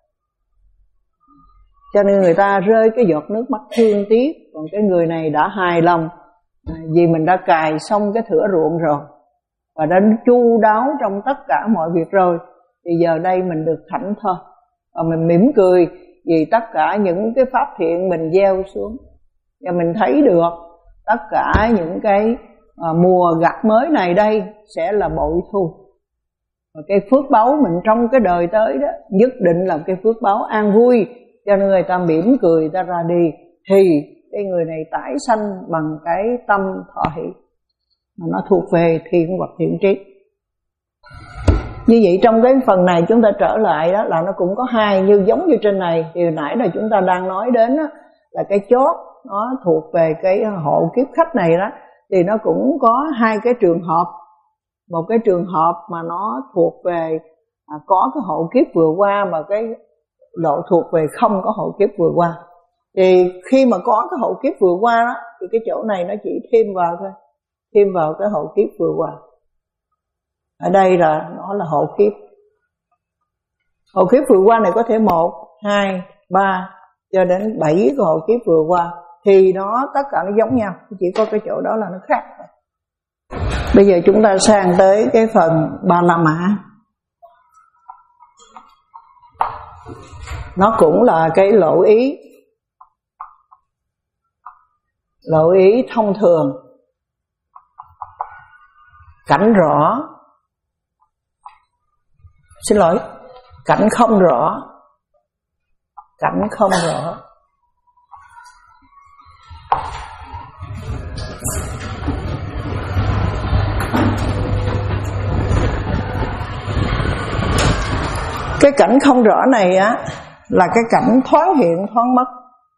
Cho nên người ta rơi cái giọt nước mắt thương tiếc. Còn cái người này đã hài lòng vì mình đã cài xong cái thửa ruộng rồi, và đã chu đáo trong tất cả mọi việc rồi, thì giờ đây mình được thảnh thơi. Và mình mỉm cười vì tất cả những cái pháp thiện mình gieo xuống. Và mình thấy được tất cả những cái à, mùa gặt mới này đây sẽ là bội thu. Và cái phước báu mình trong cái đời tới đó nhất định là cái phước báu an vui. Cho nên người ta mỉm cười, người ta ra đi, thì cái người này tái sanh bằng cái tâm thọ hỷ, mà nó thuộc về thiện hoặc thiện trí. Như vậy trong cái phần này chúng ta trở lại đó là nó cũng có hai, như giống như trên này thì hồi nãy là chúng ta đang nói đến đó, là cái chót nó thuộc về cái hộ kiếp khách này đó, thì nó cũng có hai cái trường hợp. Một cái trường hợp mà nó thuộc về à, có cái hộ kiếp vừa qua, mà cái độ thuộc về không có hộ kiếp vừa qua. Thì khi mà có cái hộ kiếp vừa qua đó thì cái chỗ này nó chỉ thêm vào thôi, thêm vào cái hộ kiếp vừa qua. Ở đây là nó là hộ kiếp. Hộ kiếp vừa qua này có thể một, hai, ba cho đến bảy cái hộ kiếp vừa qua, thì nó tất cả nó giống nhau, chỉ có cái chỗ đó là nó khác. Bây giờ chúng ta sang tới cái phần Ba La Mã. Nó cũng là cái lộ ý, lộ ý thông thường, cảnh rõ, xin lỗi, cảnh không rõ, cảnh không rõ. Cái cảnh không rõ này á là cái cảnh thoáng hiện thoáng mất.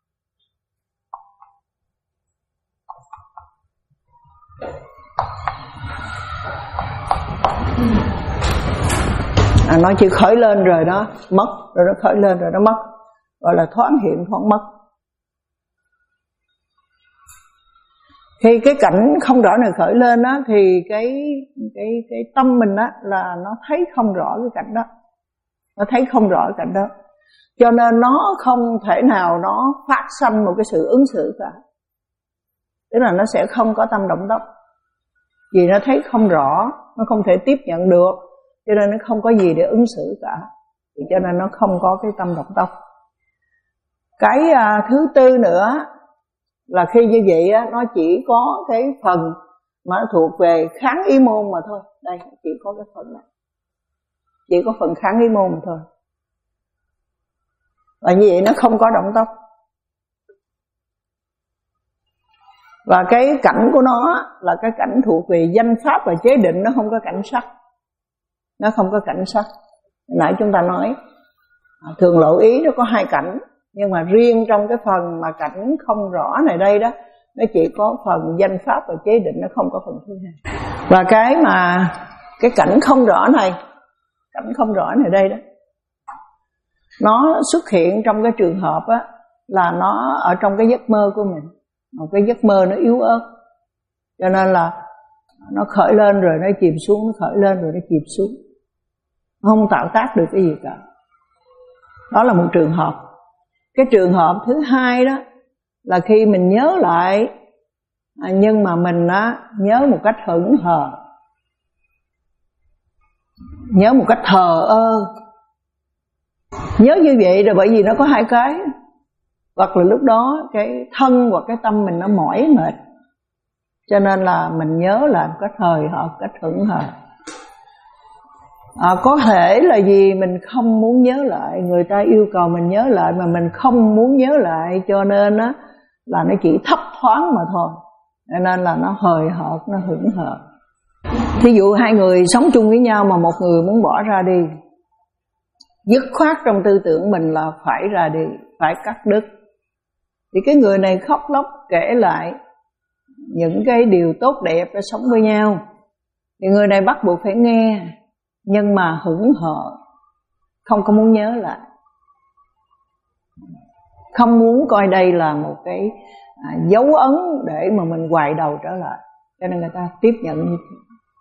À, nó chỉ khởi lên rồi đó mất, rồi nó khởi lên rồi nó mất, gọi là thoáng hiện thoáng mất. Khi cái cảnh không rõ này khởi lên á, thì cái cái cái tâm mình á là nó thấy không rõ cái cảnh đó, nó thấy không rõ cái cảnh đó, cho nên nó không thể nào nó phát sanh một cái sự ứng xử cả. Tức là nó sẽ không có tâm động tác, vì nó thấy không rõ, nó không thể tiếp nhận được, cho nên nó không có gì để ứng xử cả, thì cho nên nó không có cái tâm động tác. Cái à, thứ tư nữa là khi như vậy á, nó chỉ có cái phần mà nó thuộc về kháng ý môn mà thôi. Đây, chỉ có cái phần này, chỉ có phần kháng ý môn mà thôi. Và như vậy nó không có động tác. Và cái cảnh của nó là cái cảnh thuộc về danh pháp và chế định, nó không có cảnh sắc. Nó không có cảnh sắc. Nãy chúng ta nói thường lộ ý nó có hai cảnh, nhưng mà riêng trong cái phần mà cảnh không rõ này đây đó, nó chỉ có phần danh pháp và chế định, nó không có phần thứ hai. Và cái mà cái cảnh không rõ này, cảnh không rõ này đây đó, nó xuất hiện trong cái trường hợp á, là nó ở trong cái giấc mơ của mình, một cái giấc mơ nó yếu ớt. Cho nên là nó khởi lên rồi nó chìm xuống, nó khởi lên rồi nó chìm xuống, nó không tạo tác được cái gì cả. Đó là một trường hợp. Cái trường hợp thứ hai đó là khi mình nhớ lại, nhưng mà mình á, nhớ một cách hững hờ, nhớ một cách thờ ơ. Nhớ như vậy là bởi vì nó có hai cái, hoặc là lúc đó cái thân hoặc cái tâm mình nó mỏi mệt, cho nên là mình nhớ lại một cách hời hợt, cách hững hờ. À, có thể là vì mình không muốn nhớ lại, người ta yêu cầu mình nhớ lại mà mình không muốn nhớ lại, cho nên á là nó chỉ thấp thoáng mà thôi, cho nên là nó hời hợt, nó hững hờ. Thí dụ hai người sống chung với nhau mà một người muốn bỏ ra đi, dứt khoát trong tư tưởng mình là phải ra đi, phải cắt đứt, thì cái người này khóc lóc kể lại những cái điều tốt đẹp để sống với nhau, thì người này bắt buộc phải nghe, nhưng mà hững hờ, không có muốn nhớ lại, không muốn coi đây là một cái à, dấu ấn để mà mình quay đầu trở lại, cho nên người ta tiếp nhận như thế.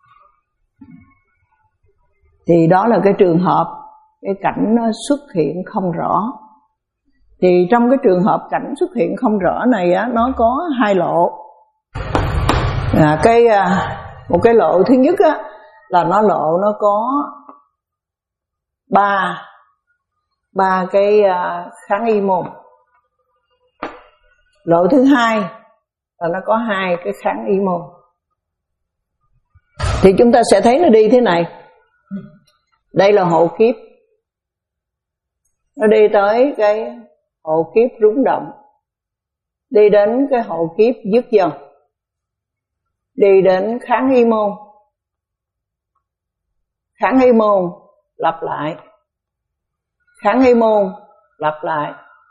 Thì đó là cái trường hợp cái cảnh nó xuất hiện không rõ. Thì trong cái trường hợp cảnh xuất hiện không rõ này á, nó có hai lộ. À, cái một cái lộ thứ nhất á là nó lộ nó có ba ba cái kháng y môn. Lộ thứ hai là nó có hai cái kháng y môn. Thì chúng ta sẽ thấy nó đi thế này. Đây là hộ kiếp, nó đi tới cái hộ kiếp rúng động, đi đến cái hộ kiếp dứt dần, đi đến kháng y môn. Kháng y môn lặp lại, kháng y môn lặp lại,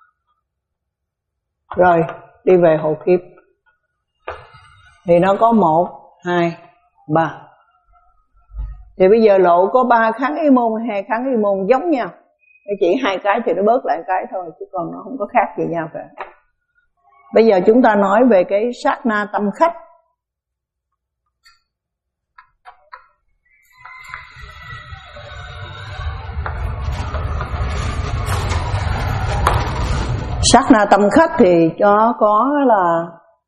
rồi đi về hộ kiếp. Thì nó có một, hai, ba. Thì bây giờ lộ có ba kháng y môn, hai kháng y môn giống nhau, chỉ hai cái thì nó bớt lại cái thôi, chứ còn nó không có khác gì nhau cả. Bây giờ chúng ta nói về cái sát na tâm khách. Sát na tâm khách thì cho nó có là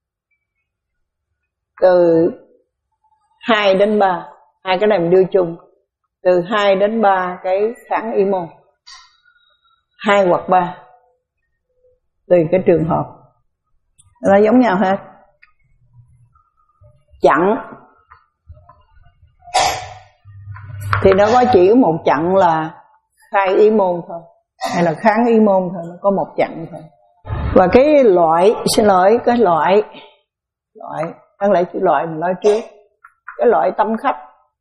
từ hai đến ba, hai cái này mình đưa chung, từ hai đến ba cái kháng y môn, hai hoặc ba, tùy cái trường hợp, nó giống nhau hết. Chặn thì nó có chỉ một chặn là khai y môn thôi, hay là kháng y môn thôi, nó có một chặn thôi. Và cái loại, xin lỗi, cái loại loại đáng lẽ chữ loại mình nói trước, cái loại tâm khách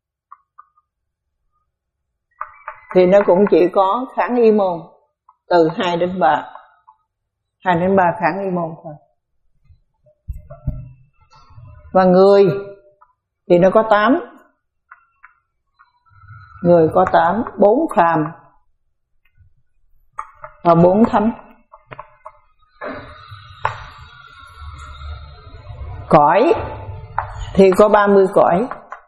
thì nó cũng chỉ có kháng y môn từ hai đến ba, hai đến ba kháng y môn thôi. Và người thì nó có tám, người có tám, bốn phàm và bốn thánh. Cõi thì có ba mươi cõi,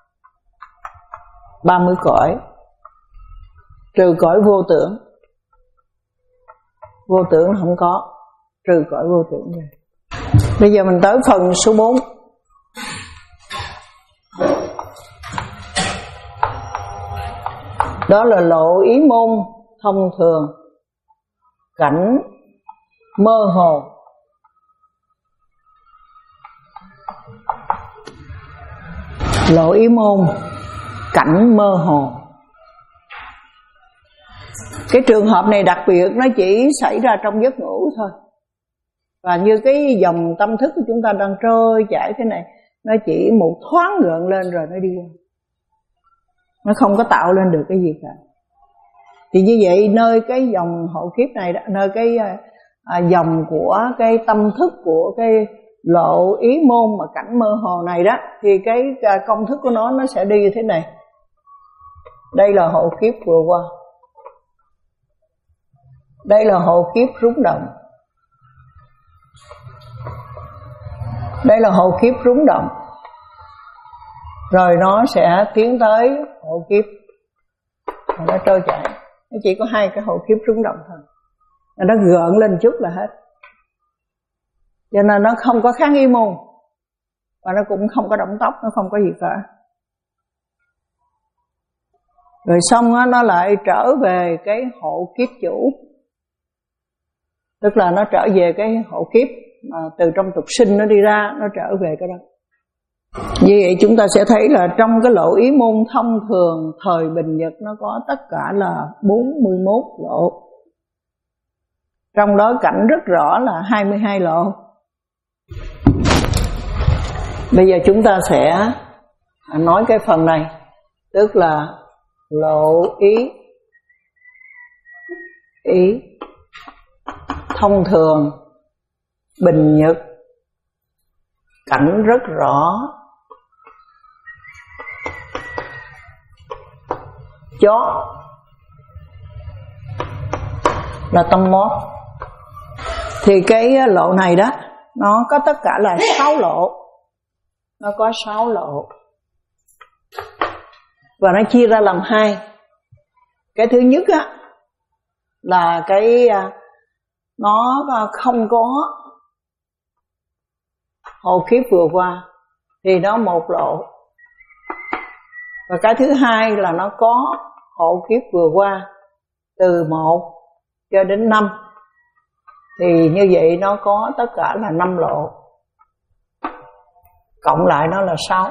ba mươi cõi, trừ cõi vô tưởng. Vô tưởng không có, trừ cõi vô tưởng này. Bây giờ mình tới phần số bốn. Đó là lộ ý môn thông thường, cảnh mơ hồ. Lộ ý môn, cảnh mơ hồ. Cái trường hợp này đặc biệt, nó chỉ xảy ra trong giấc ngủ thôi. Và như cái dòng tâm thức của chúng ta đang trôi chảy thế này, nó chỉ một thoáng gợn lên rồi nó đi qua, nó không có tạo lên được cái gì cả. Thì như vậy nơi cái dòng hộ kiếp này đó, nơi cái à, dòng của cái tâm thức của cái lộ ý môn mà cảnh mơ hồ này đó, thì cái công thức của nó nó sẽ đi như thế này. Đây là hộ kiếp vừa qua, đây là hộ kiếp rúng động, đây là hộ kiếp rúng động, rồi nó sẽ tiến tới hộ kiếp, rồi nó trôi chảy. Nó chỉ có hai cái hộ kiếp rung động thôi, nó gợn lên chút là hết. Cho nên nó không có kháng y môn, và nó cũng không có động tóc, nó không có gì cả. Rồi xong đó, nó lại trở về cái hộ kiếp chủ, tức là nó trở về cái hộ kiếp mà từ trong tục sinh nó đi ra, nó trở về cái đó. Như vậy chúng ta sẽ thấy là trong cái lộ ý môn thông thường thời Bình Nhật nó có tất cả là bốn mươi mốt lộ. Trong đó cảnh rất rõ là hai mươi hai lộ. Bây giờ chúng ta sẽ nói cái phần này, tức là lộ ý ý thông thường Bình Nhật, cảnh rất rõ, chó là tâm mót. Thì cái lộ này đó, nó có tất cả là sáu lộ. Nó có sáu lộ, và nó chia ra làm hai. Cái thứ nhất á là cái nó không có hộ kiếp vừa qua thì nó một lộ. Và cái thứ hai là nó có hộ kiếp vừa qua từ một cho đến năm, thì như vậy nó có tất cả là năm lộ, cộng lại nó là sáu.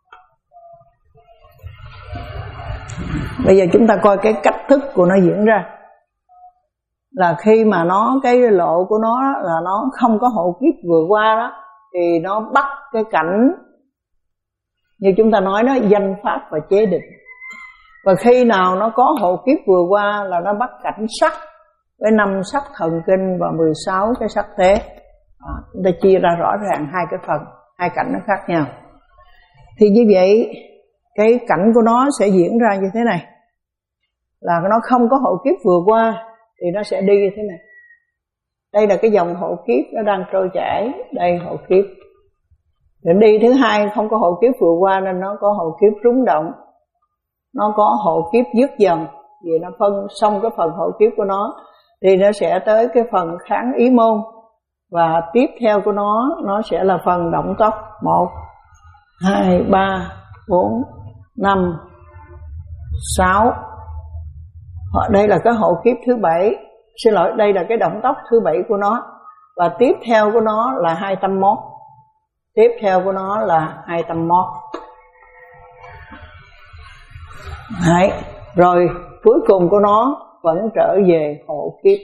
Bây giờ chúng ta coi cái cách thức của nó diễn ra. Là khi mà nó cái lộ của nó là nó không có hộ kiếp vừa qua đó, thì nó bắt cái cảnh như chúng ta nói đó, danh pháp và chế định. Và khi nào nó có hộ kiếp vừa qua là nó bắt cảnh sắc với năm sắc thần kinh và mười sáu cái sắc thế. À, chúng ta chia ra rõ ràng hai cái phần, hai cảnh nó khác nhau. Thì như vậy cái cảnh của nó sẽ diễn ra như thế này, là nó không có hộ kiếp vừa qua thì nó sẽ đi như thế này. Đây là cái dòng hộ kiếp nó đang trôi chảy, đây hộ kiếp. Để đi thứ hai không có hộ kiếp vừa qua nên nó có hộ kiếp rung động, nó có hộ kiếp dứt dần. Vì nó phân xong cái phần hộ kiếp của nó thì nó sẽ tới cái phần kháng ý môn, và tiếp theo của nó nó sẽ là phần động tốc. Một, hai, ba, bốn, năm, sáu. Đây là cái hộ kiếp thứ bảy. Xin lỗi, đây là cái động tốc thứ bảy của nó. Và tiếp theo của nó là hai tâm mốt. Tiếp theo của nó là hai tâm mốt. Đấy. Rồi cuối cùng của nó vẫn trở về hộ kiếp.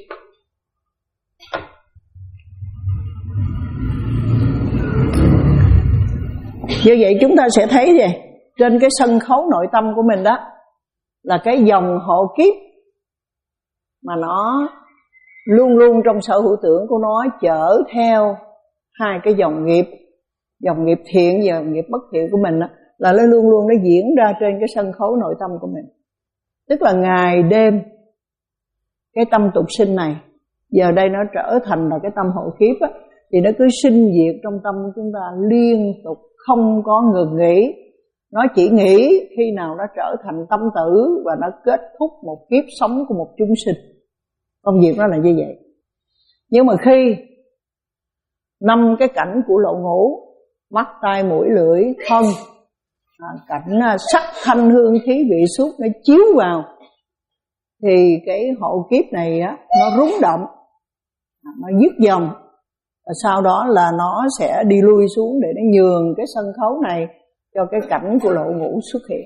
Như vậy chúng ta sẽ thấy gì? Trên cái sân khấu nội tâm của mình đó, là cái dòng hộ kiếp mà nó luôn luôn trong sở hữu tưởng của nó chở theo hai cái dòng nghiệp, dòng nghiệp thiện và nghiệp bất thiện của mình đó, là nó luôn luôn nó diễn ra trên cái sân khấu nội tâm của mình. Tức là ngày đêm cái tâm tục sinh này giờ đây nó trở thành là cái tâm hộ kiếp á, thì nó cứ sinh diệt trong tâm chúng ta liên tục, không có ngừng nghỉ. Nó chỉ nghĩ khi nào nó trở thành tâm tử và nó kết thúc một kiếp sống của một chúng sinh. Công việc nó là như vậy. Nhưng mà khi năm cái cảnh của lộ ngũ, mắt, tai, mũi, lưỡi, thân, à, cảnh sắc, thanh, hương, khí, vị, xúc nó chiếu vào, thì cái hộ kiếp này á, nó rúng động, nó dứt dòng, và sau đó là nó sẽ đi lui xuống để nó nhường cái sân khấu này cho cái cảnh của lộ ngũ xuất hiện.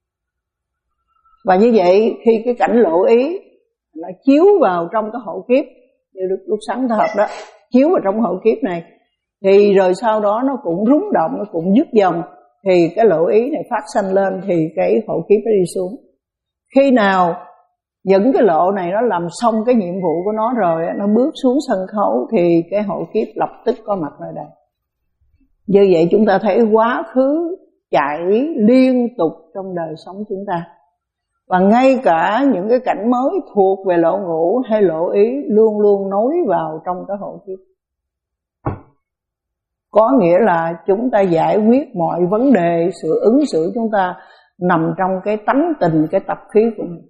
Và như vậy khi cái cảnh lộ ý nó chiếu vào trong cái hộ kiếp, như lúc, lúc sáng ta học đó, chiếu vào trong hộ kiếp này, thì rồi sau đó nó cũng rúng động, nó cũng dứt dòng, thì cái lộ ý này phát sanh lên, thì cái hộ kiếp nó đi xuống. Khi nào những cái lộ này nó làm xong cái nhiệm vụ của nó rồi, nó bước xuống sân khấu, thì cái hộ kiếp lập tức có mặt nơi đây. Như vậy chúng ta thấy quá khứ chạy liên tục trong đời sống chúng ta. Và ngay cả những cái cảnh mới thuộc về lộ ngũ hay lộ ý luôn luôn nối vào trong cái hộ kiếp. Có nghĩa là chúng ta giải quyết mọi vấn đề, sự ứng xử chúng ta nằm trong cái tánh tình, cái tập khí của mình.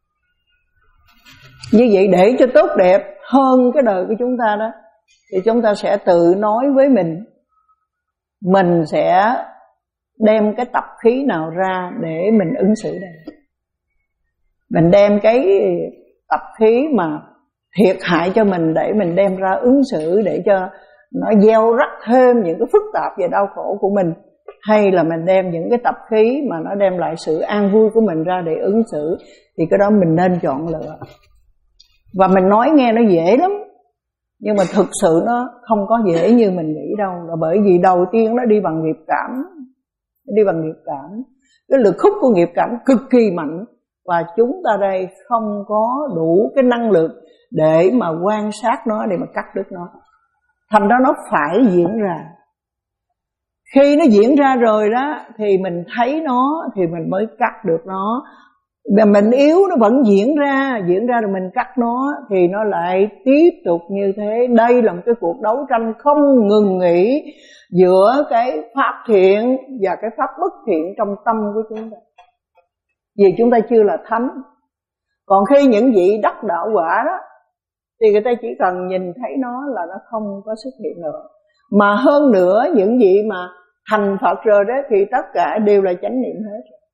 Như vậy để cho tốt đẹp hơn cái đời của chúng ta đó, thì chúng ta sẽ tự nói với mình, mình sẽ đem cái tập khí nào ra để mình ứng xử đây. Mình đem cái tập khí mà thiệt hại cho mình để mình đem ra ứng xử, để cho nó gieo rắc thêm những cái phức tạp và đau khổ của mình, hay là mình đem những cái tập khí mà nó đem lại sự an vui của mình ra để ứng xử, thì cái đó mình nên chọn lựa. Và mình nói nghe nó dễ lắm, nhưng mà thực sự nó không có dễ như mình nghĩ đâu. Là bởi vì đầu tiên nó đi bằng nghiệp cảm. Đi bằng nghiệp cảm. Cái lực hút của nghiệp cảm cực kỳ mạnh, và chúng ta đây không có đủ cái năng lực để mà quan sát nó, để mà cắt đứt nó. Thành ra nó phải diễn ra. Khi nó diễn ra rồi đó, thì mình thấy nó thì mình mới cắt được nó. Mà mình yếu nó vẫn diễn ra, diễn ra rồi mình cắt nó, thì nó lại tiếp tục như thế. Đây là một cái cuộc đấu tranh không ngừng nghỉ giữa cái pháp thiện và cái pháp bất thiện trong tâm của chúng ta. Vì chúng ta chưa là thánh. Còn khi những vị đắc đạo quả đó, thì người ta chỉ cần nhìn thấy nó là nó không có xuất hiện nữa. Mà hơn nữa, những vị mà thành Phật rồi đó, thì tất cả đều là chánh niệm hết rồi.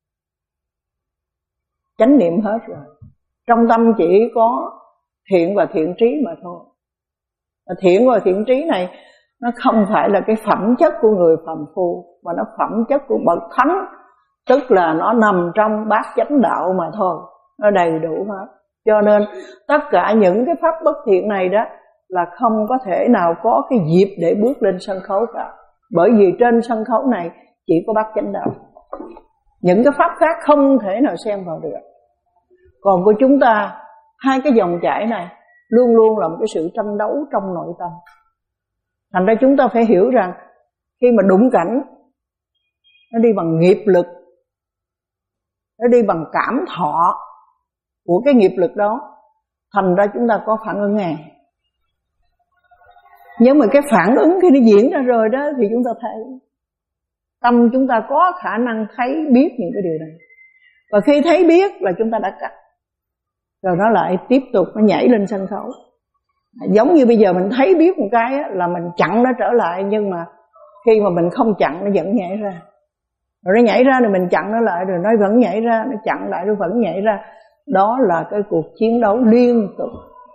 Chánh niệm hết rồi. Trong tâm chỉ có thiện và thiện trí mà thôi. Và thiện và thiện trí này nó không phải là cái phẩm chất của người phàm phu, mà nó phẩm chất của bậc thánh. Tức là nó nằm trong bát chánh đạo mà thôi. Nó đầy đủ hết. Cho nên tất cả những cái pháp bất thiện này đó là không có thể nào có cái dịp để bước lên sân khấu cả. Bởi vì trên sân khấu này chỉ có bát chánh đạo. Những cái pháp khác không thể nào xen vào được. Còn của chúng ta, hai cái dòng chảy này luôn luôn là một cái sự tranh đấu trong nội tâm. Thành ra chúng ta phải hiểu rằng khi mà đụng cảnh, nó đi bằng nghiệp lực, nó đi bằng cảm thọ của cái nghiệp lực đó. Thành ra chúng ta có phản ứng ngay. Nhưng mà cái phản ứng khi nó diễn ra rồi đó, thì chúng ta thấy tâm chúng ta có khả năng thấy biết những cái điều này. Và khi thấy biết là chúng ta đã cắt. Rồi nó lại tiếp tục nó nhảy lên sân khấu. Giống như bây giờ mình thấy biết một cái á, là mình chặn nó trở lại. Nhưng mà khi mà mình không chặn nó vẫn nhảy ra. Rồi nó nhảy ra rồi mình chặn nó lại, rồi nó vẫn nhảy ra, nó chặn lại rồi vẫn nhảy ra. Đó là cái cuộc chiến đấu liên tục.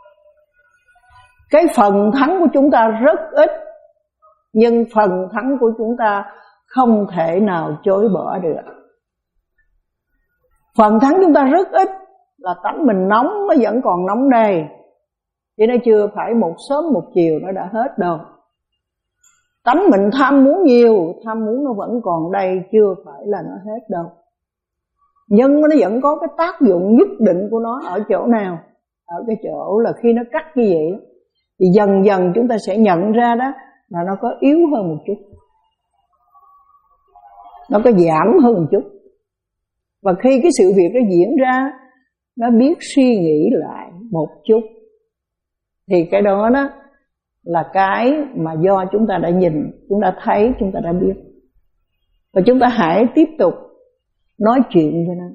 Cái phần thắng của chúng ta rất ít, nhưng phần thắng của chúng ta không thể nào chối bỏ được. Phần thắng chúng ta rất ít, là tánh mình nóng nó vẫn còn nóng đây, chứ nó chưa phải một sớm một chiều nó đã hết đâu. Tánh mình tham muốn nhiều, tham muốn nó vẫn còn đây, chưa phải là nó hết đâu. Nhưng nó vẫn có cái tác dụng nhất định của nó. Ở chỗ nào? Ở cái chỗ là khi nó cắt như vậy, thì dần dần chúng ta sẽ nhận ra đó là nó có yếu hơn một chút, nó có giảm hơn một chút. Và khi cái sự việc nó diễn ra, nó biết suy nghĩ lại một chút, thì cái đó đó là cái mà do chúng ta đã nhìn, chúng ta thấy, chúng ta đã biết. Và chúng ta hãy tiếp tục nói chuyện với nó.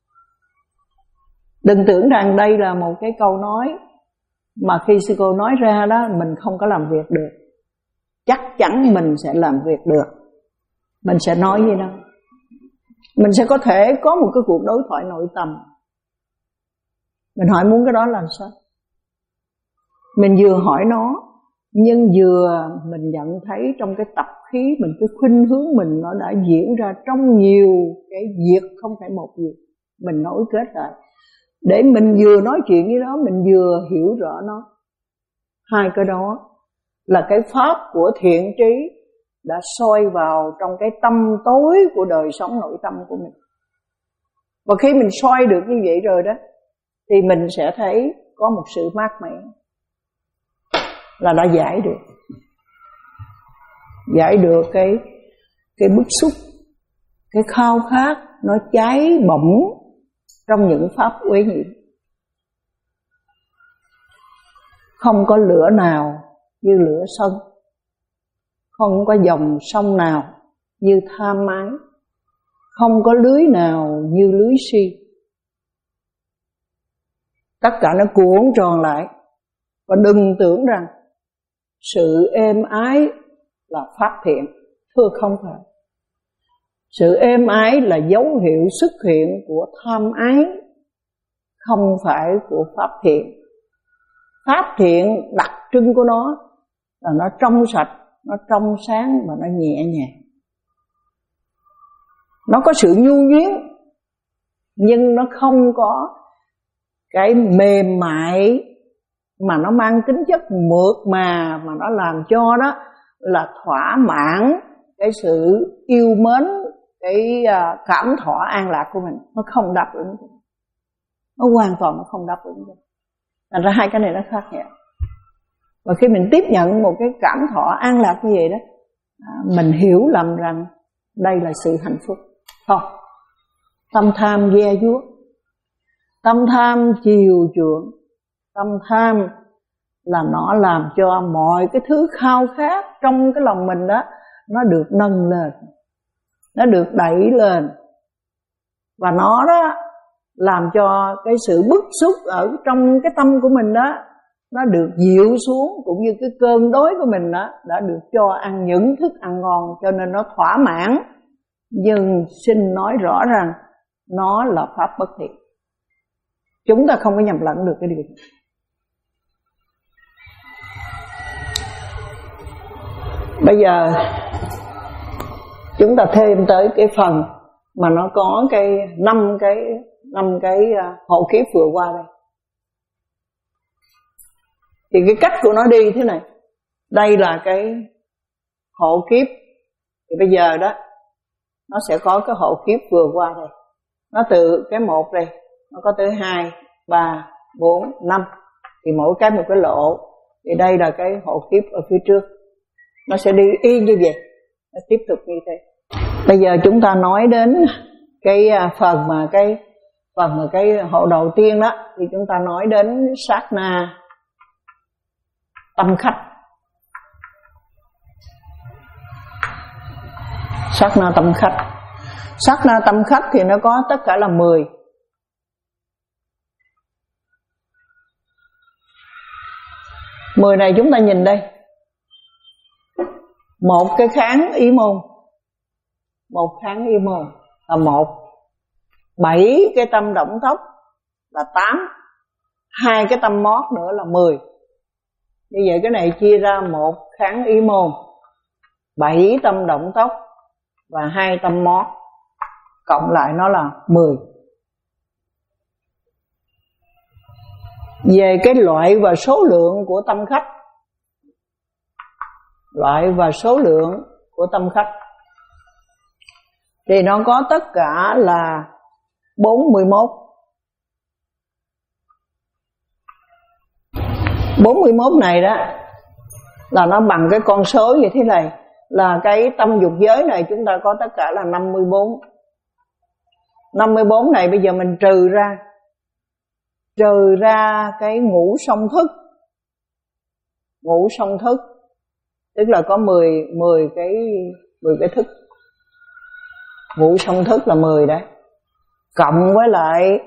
Đừng tưởng rằng đây là một cái câu nói mà khi sư cô nói ra đó mình không có làm việc được. Chắc chắn mình sẽ làm việc được. Mình sẽ nói với nó. Mình sẽ có thể có một cái cuộc đối thoại nội tâm. Mình hỏi muốn cái đó làm sao? Mình vừa hỏi nó, nhưng vừa mình nhận thấy trong cái tập khí mình, cái khuynh hướng mình nó đã diễn ra trong nhiều cái việc, không phải một việc. Mình nối kết lại để mình vừa nói chuyện với nó, mình vừa hiểu rõ nó. Hai cái đó là cái pháp của thiện trí đã soi vào trong cái tâm tối của đời sống nội tâm của mình. Và khi mình soi được như vậy rồi đó, thì mình sẽ thấy có một sự mát mẻ, là đã giải được. Giải được cái cái bức xúc, cái khao khát nó cháy bỏng trong những pháp uế nhiễm. Không có lửa nào như lửa sân, không có dòng sông nào như tham ái, không có lưới nào như lưới si. Tất cả nó cuộn tròn lại. Và đừng tưởng rằng sự êm ái là pháp thiện. Thưa không phải. Sự êm ái là dấu hiệu xuất hiện của tham ái, không phải của pháp thiện. Pháp thiện đặc trưng của nó là nó trong sạch, nó trong sáng và nó nhẹ nhàng. Nó có sự nhu nhuyễn, nhưng nó không có cái mềm mại mà nó mang tính chất mượt mà, mà nó làm cho đó là thỏa mãn cái sự yêu mến, cái cảm thọ an lạc của mình. Nó không đáp ứng, nó hoàn toàn nó không đáp ứng. Thành ra hai cái này nó khác nhau. Và khi mình tiếp nhận một cái cảm thọ an lạc như vậy đó, mình hiểu lầm rằng đây là sự hạnh phúc. Không, tâm tham ghe dúa, tâm tham chiều chuộng, tâm tham là nó làm cho mọi cái thứ khao khát trong cái lòng mình đó nó được nâng lên, nó được đẩy lên. Và nó đó làm cho cái sự bức xúc ở trong cái tâm của mình đó nó được dịu xuống, cũng như cái cơn đói của mình đó đã được cho ăn những thức ăn ngon, cho nên nó thỏa mãn. Nhưng xin nói rõ rằng nó là pháp bất thiện. Chúng ta không có nhầm lẫn được cái điều này. Bây giờ chúng ta thêm tới cái phần mà nó có cái năm cái năm cái hộ kiếp vừa qua đây. Thì cái cách của nó đi thế này. Đây là cái hộ kiếp. Thì bây giờ đó nó sẽ có cái hộ kiếp vừa qua đây. Nó từ cái một đây, nó có tới hai, ba, bốn, năm. Thì mỗi cái một cái lộ. Thì đây là cái hộ kiếp ở phía trước. Nó sẽ đi y như vậy. Nó tiếp tục như thế. Bây giờ chúng ta nói đến cái phần mà cái phần mà cái hộ đầu tiên đó, thì chúng ta nói đến sát na tâm khách. Sát na tâm khách. Sát na tâm khách thì nó có tất cả là mười. Mười này chúng ta nhìn đây. Một cái kháng ý môn. Một kháng ý môn là một. Bảy cái tâm động tốc là tám. Hai cái tâm mót nữa là mười. Như vậy cái này chia ra một kháng ý môn, bảy tâm động tốc và hai tâm mót, cộng lại nó là mười. Về cái loại và số lượng của tâm khách, loại và số lượng của tâm khách thì nó có tất cả là bốn mươi mốt. bốn mươi mốt này đó là nó bằng cái con số như thế này. Là cái tâm dục giới này chúng ta có tất cả là năm mươi bốn. năm mươi bốn này bây giờ mình trừ ra, trừ ra cái ngũ song thức. Ngũ song thức tức là có mười, mười cái mười cái thức. Ngũ song thức là mười đấy. Cộng với lại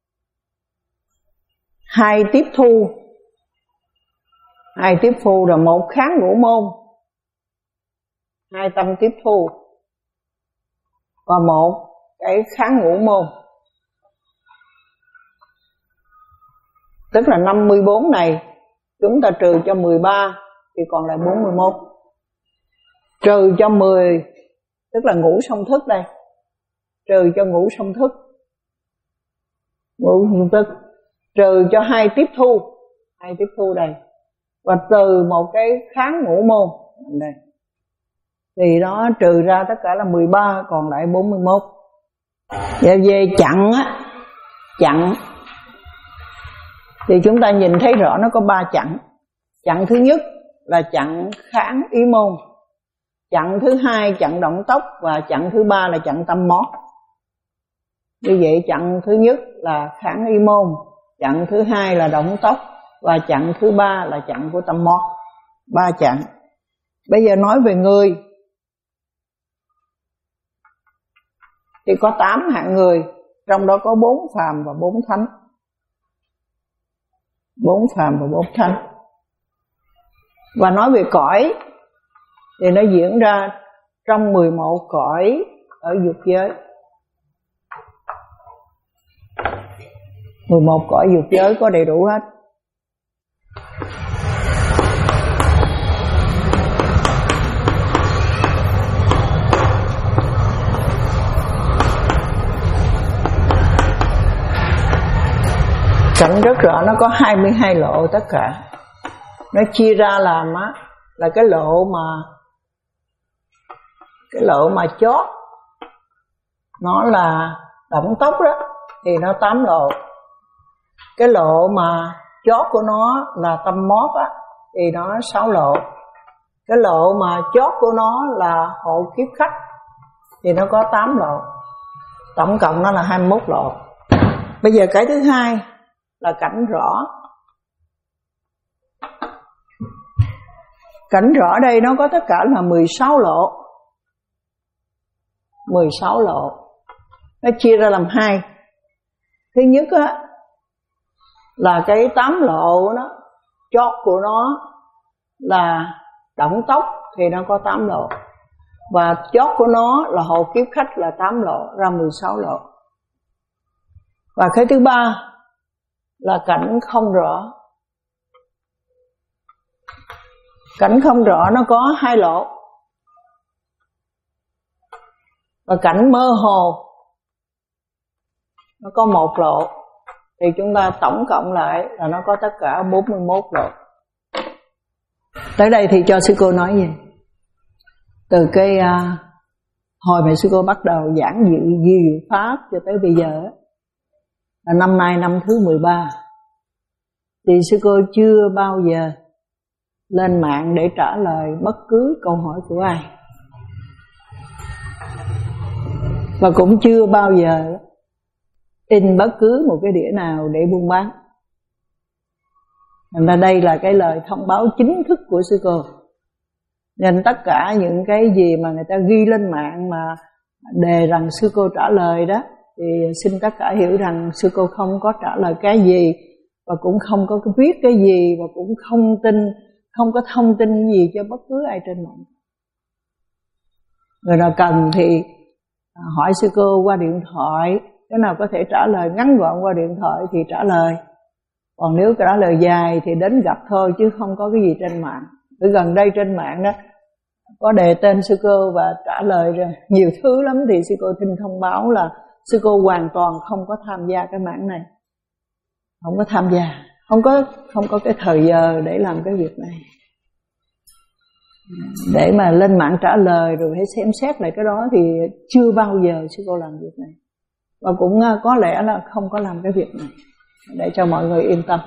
hai tiếp thu. Hai tiếp thu là một kháng ngũ môn, hai tâm tiếp thu và một cái kháng ngũ môn. Tức là năm mươi bốn này chúng ta trừ cho mười ba thì còn lại bốn mươi mốt. Trừ cho mười tức là ngũ song thức đây. Trừ cho ngũ song thức. Ngũ song thức. Trừ cho hai tiếp thu. Hai tiếp thu đây. Và từ một cái kháng ngũ môn đây, thì nó trừ ra tất cả là mười ba, còn lại bốn mươi mốt. Và về chặn á, chặn thì chúng ta nhìn thấy rõ nó có ba chặn. Chặn thứ nhất là chặn kháng ý môn, chặn thứ hai chặn động tốc, và chặn thứ ba là chặn tâm mót. Như vậy chặn thứ nhất là kháng ý môn, chặn thứ hai là động tốc, và chặn thứ ba là chặn của tâm mót. Ba chặn. Bây giờ nói về người thì có tám hạng người, trong đó có bốn phàm và bốn thánh. Bốn phàm và bốn thánh. Và nói về cõi thì nó diễn ra trong mười một cõi ở dục giới. mười một cõi dục giới có đầy đủ hết. Cảnh rất rõ, nó có hai mươi hai lộ tất cả. Nó chia ra làm á là cái lộ mà cái lộ mà chót nó là động tốc đó thì nó tám lộ. Cái lộ mà chót của nó là tâm mót á thì nó sáu lộ. Cái lộ mà chót của nó là hộ kiếp khách thì nó có tám lộ. Tổng cộng nó là hai mươi mốt lộ. Bây giờ cái thứ hai là cảnh rõ. Cảnh rõ đây nó có tất cả là mười sáu lộ. mười sáu lộ. Nó chia ra làm hai. Thứ nhất á là cái tám lộ của nó, chót của nó là động tốc thì nó có tám lộ. Và chót của nó là hộ kiếp khách là tám lộ, ra mười sáu lộ. Và cái thứ ba là cảnh không rõ. Cảnh không rõ nó có hai lộ. Và cảnh mơ hồ nó có một lộ. Thì chúng ta tổng cộng lại là nó có tất cả bốn mươi mốt lộ. Tới đây thì cho sư cô nói gì? Từ cái uh, hồi mà sư cô bắt đầu giảng dự di diệu pháp cho tới bây giờ là năm nay năm thứ mười ba. Thì sư cô chưa bao giờ lên mạng để trả lời bất cứ câu hỏi của ai. Và cũng chưa bao giờ in bất cứ một cái đĩa nào để buôn bán. Thành ra đây là cái lời thông báo chính thức của sư cô. Nên tất cả những cái gì mà người ta ghi lên mạng mà đề rằng sư cô trả lời đó, thì xin tất cả hiểu rằng sư cô không có trả lời cái gì, và cũng không có viết cái gì, và cũng không tin, không có thông tin gì cho bất cứ ai trên mạng. Người nào cần thì hỏi sư cô qua điện thoại, cái nào có thể trả lời ngắn gọn qua điện thoại thì trả lời. Còn nếu trả lời dài thì đến gặp thôi, chứ không có cái gì trên mạng. Ở gần đây trên mạng đó có đề tên sư cô và trả lời nhiều thứ lắm, thì sư cô xin thông báo là sư cô hoàn toàn không có tham gia cái mảng này. Không có tham gia, không có không có cái thời giờ để làm cái việc này. Để mà lên mạng trả lời rồi phải xem xét lại cái đó thì chưa bao giờ sư cô làm việc này. Và cũng có lẽ là không có làm cái việc này, để cho mọi người yên tâm.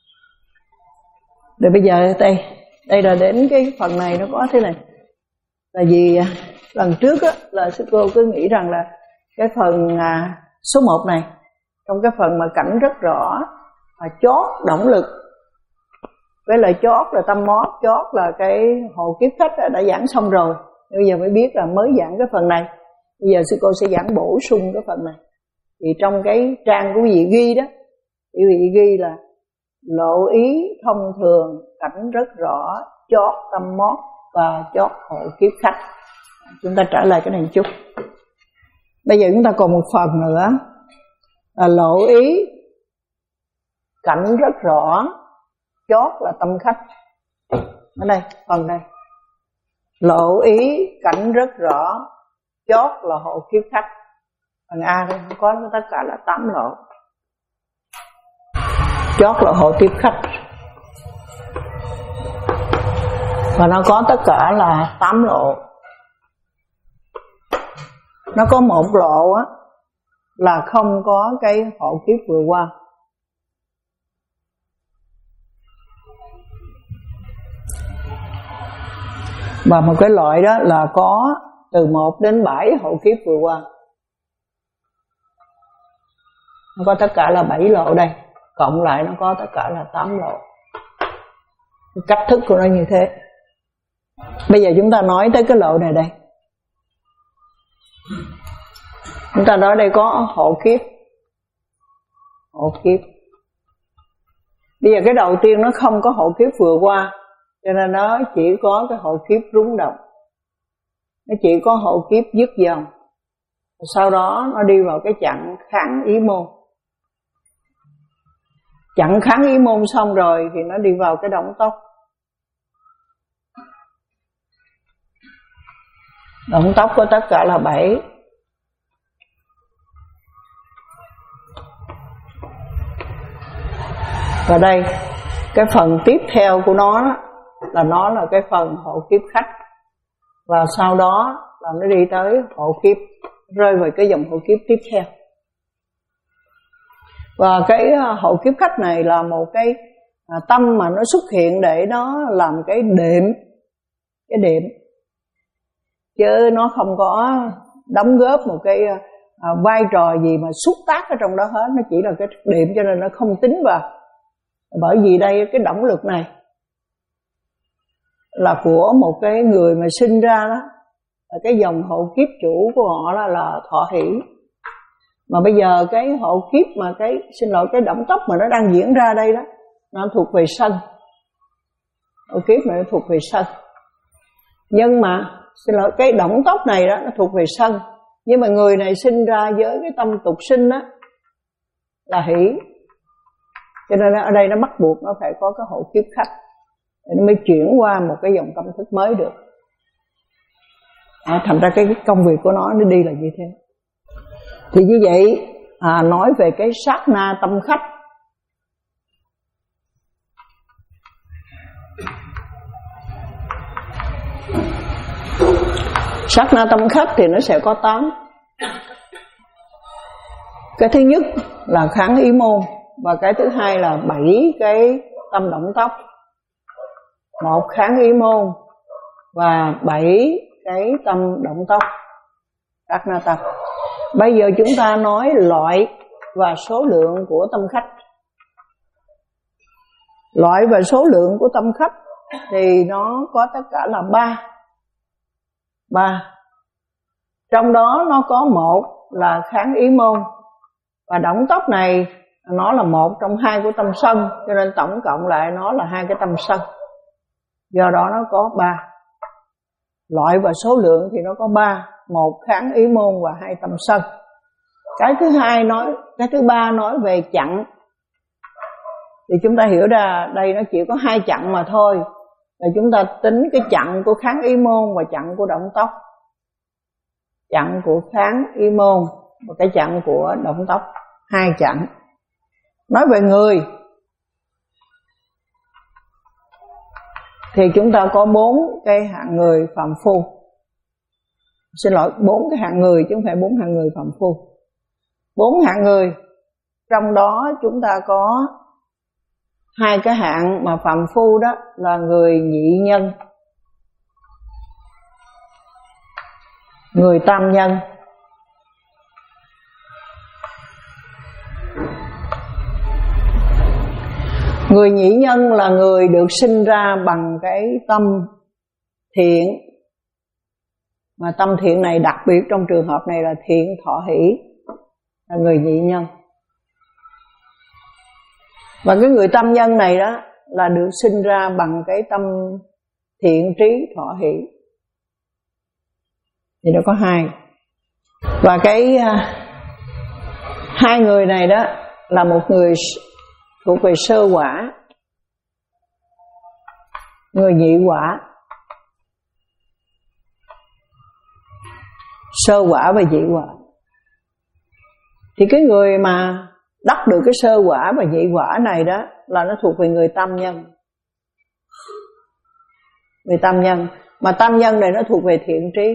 Rồi bây giờ đây, đây là đến cái phần này nó có thế này. Là vì lần trước á, là sư cô cứ nghĩ rằng là cái phần à, số một này, trong cái phần mà cảnh rất rõ, mà chót động lực, với lại chót là tâm mót, chót là cái hộ kiếp khách đã giảng xong rồi. Bây giờ mới biết là mới giảng cái phần này. Bây giờ sư cô sẽ giảng bổ sung cái phần này. Thì trong cái trang của quý vị ghi đó, quý vị ghi là lộ ý thông thường, cảnh rất rõ, chót tâm mót và chót hộ kiếp khách. Chúng ta trả lời cái này một chút. Bây giờ chúng ta còn một phần nữa là lộ ý cảnh rất rõ, chót là tâm khách. Ở đây, phần đây. Lộ ý cảnh rất rõ, chót là hộ kiếp khách. Phần A đây có tất cả là tám lộ. Chót là hộ tiếp khách. Và nó có tất cả là tám lộ. Nó có một lộ á là không có cái hộ kiếp vừa qua. Và một cái loại đó là có từ một đến bảy hộ kiếp vừa qua. Nó có tất cả là bảy lộ đây, cộng lại nó có tất cả là tám lộ. Cách thức của nó như thế. Bây giờ chúng ta nói tới cái lộ này đây. Chúng ta nói đây có hộ kiếp. Hộ kiếp. Bây giờ cái đầu tiên nó không có hộ kiếp vừa qua, cho nên nó chỉ có cái hộ kiếp rúng động. Nó chỉ có hộ kiếp dứt dòng. Sau đó nó đi vào cái chặng kháng ý môn. Chặng kháng ý môn xong rồi thì nó đi vào cái động tốc. Động tốc có tất cả là bảy. Và đây, cái phần tiếp theo của nó đó, là nó là cái phần hộ kiếp khách. Và sau đó là nó đi tới hộ kiếp, rơi vào cái dòng hộ kiếp tiếp theo. Và cái hộ kiếp khách này là một cái à, tâm mà nó xuất hiện để nó làm cái đệm, cái đệm, chứ nó không có đóng góp một cái à, vai trò gì mà xúc tác ở trong đó hết. Nó chỉ là cái đệm, cho nên nó không tính vào. Bởi vì đây cái động lực này là của một cái người mà sinh ra đó, là cái dòng hộ kiếp chủ của họ là, là thọ hỷ. Mà bây giờ cái hộ kiếp mà cái xin lỗi cái động tốc mà nó đang diễn ra đây đó, nó thuộc về sân. Hộ kiếp này nó thuộc về sân. Nhưng mà xin lỗi cái động tốc này đó nó thuộc về sân. Nhưng mà người này sinh ra với cái tâm tục sinh đó là hỷ. Cho nên ở đây nó bắt buộc nó phải có cái hộ kiếp khách để nó mới chuyển qua một cái dòng tâm thức mới được. À, thành ra cái công việc của nó nó đi là như thế. Thì như vậy à, nói về cái sát na tâm khách. Sát na tâm khách thì nó sẽ có tám. Cái thứ nhất là kháng ý môn, và cái thứ hai là bảy cái tâm động tốc. Một kháng ý môn và bảy cái tâm động tốc, sát na tâm. Bây giờ chúng ta nói loại và số lượng của tâm khách. Loại và số lượng của tâm khách thì nó có tất cả là ba. Ba. Trong đó nó có một là kháng ý môn, và động tốc này nó là một trong hai của tâm sân, cho nên tổng cộng lại nó là hai cái tâm sân. Do đó nó có ba. Loại và số lượng thì nó có ba, một kháng ý môn và hai tâm sân. Cái thứ hai nói, cái thứ ba nói về chặng. Thì chúng ta hiểu ra đây nó chỉ có hai chặng mà thôi. Rồi chúng ta tính cái chặng của kháng ý môn và chặng của động tốc. Chặng của kháng ý môn và cái chặng của động tốc, hai chặng. Nói về người thì chúng ta có bốn cái hạng người phàm phu. Xin lỗi, bốn cái hạng người chứ không phải bốn hạng người phàm phu. Bốn hạng người, trong đó chúng ta có hai cái hạng mà phàm phu đó là người nhị nhân, người tam nhân. Người nhị nhân là người được sinh ra bằng cái tâm thiện, mà tâm thiện này đặc biệt trong trường hợp này là thiện thọ hỷ, là người nhị nhân. Và cái người tam nhân này đó là được sinh ra bằng cái tâm thiện trí thọ hỷ, thì nó có hai. Và cái uh, hai người này đó là một người thuộc về sơ quả, người nhị quả. Sơ quả và nhị quả. Thì cái người mà đắc được cái sơ quả và nhị quả này đó là nó thuộc về người tam nhân. Người tam nhân. Mà tam nhân này nó thuộc về thiện trí.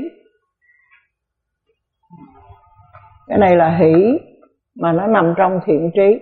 Cái này là hỷ, mà nó nằm trong thiện trí.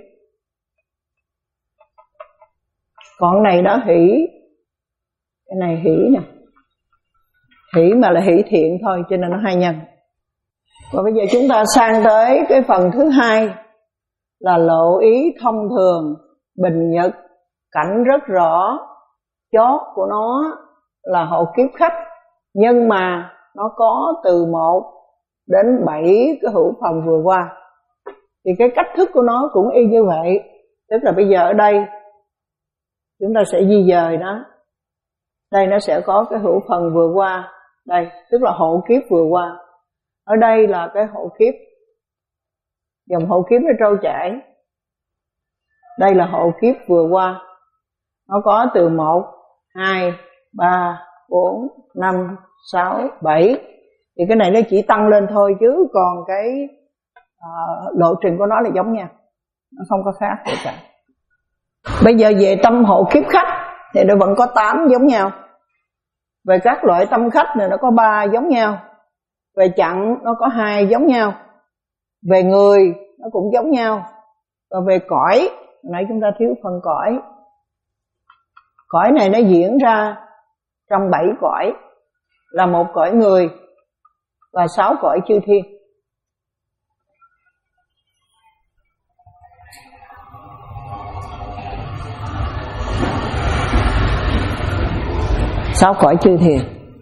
Còn này đó hỷ, cái này hỷ nè, hỷ mà là hỷ thiện thôi, cho nên nó hai nhân. Và bây giờ chúng ta sang tới cái phần thứ hai là lộ ý thông thường, bình nhật, cảnh rất rõ, chót của nó là hộ kiếp khách, nhưng mà nó có từ một đến bảy cái hữu phần vừa qua. Thì cái cách thức của nó cũng y như vậy. Tức là bây giờ ở đây chúng ta sẽ di dời nó. Đây nó sẽ có cái hữu phần vừa qua. Đây, tức là hộ kiếp vừa qua. Ở đây là cái hộ kiếp, dòng hộ kiếp nó trôi chảy. Đây là hộ kiếp vừa qua. Nó có từ một, hai, ba, bốn, năm, sáu, bảy. Thì cái này nó chỉ tăng lên thôi, chứ còn cái à, lộ trình của nó là giống nhau, nó không có khác gì cả. Bây giờ về tâm hộ kiếp khách thì nó vẫn có tám giống nhau. Về các loại tâm khách này nó có ba giống nhau. Về chặng nó có hai giống nhau. Về người nó cũng giống nhau. Và về cõi, nãy chúng ta thiếu phần cõi. Cõi này nó diễn ra trong bảy cõi, là một cõi người và sáu cõi chư thiên. Sáu cõi chư thiên.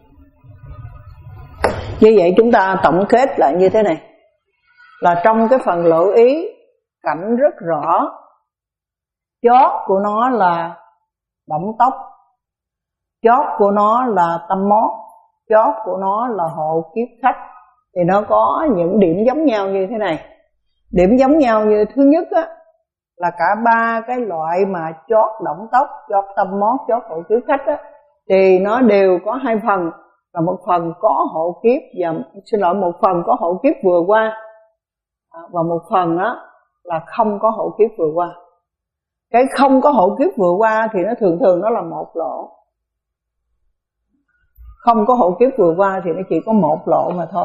Như vậy chúng ta tổng kết lại như thế này, là trong cái phần lộ ý cảnh rất rõ. Chót của nó là động tốc, chót của nó là tâm mót, chót của nó là hộ kiếp khách. Thì nó có những điểm giống nhau như thế này. Điểm giống nhau như thứ nhất á, là cả ba cái loại mà chót động tốc, chót tâm mót, chót hộ kiếp khách á, thì nó đều có hai phần, là một phần có hộ kiếp và xin lỗi một phần có hộ kiếp vừa qua, và một phần á là không có hộ kiếp vừa qua. Cái không có hộ kiếp vừa qua thì nó thường thường nó là một lộ. Không có hộ kiếp vừa qua thì nó chỉ có một lộ mà thôi.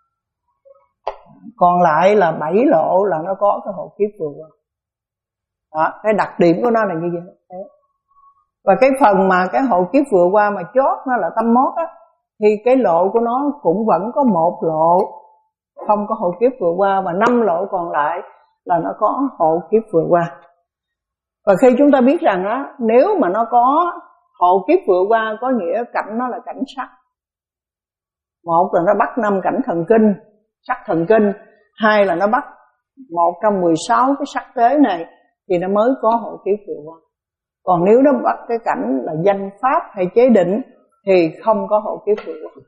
Còn lại là bảy lộ là nó có cái hộ kiếp vừa qua. Đó, cái đặc điểm của nó là như vậy. Và cái phần mà cái hộ kiếp vừa qua mà chót nó là tâm mót á, thì cái lộ của nó cũng vẫn có một lộ không có hộ kiếp vừa qua, và năm lộ còn lại là nó có hộ kiếp vừa qua. Và khi chúng ta biết rằng á, nếu mà nó có hộ kiếp vừa qua có nghĩa cảnh nó là cảnh sắc. Một là nó bắt năm cảnh thần kinh, sắc thần kinh. Hai là nó bắt một trong mười sáu cái sắc tế này thì nó mới có hộ kiếp vừa qua. Còn nếu nó bắt cái cảnh là danh pháp hay chế định thì không có hộ kiếp vừa qua.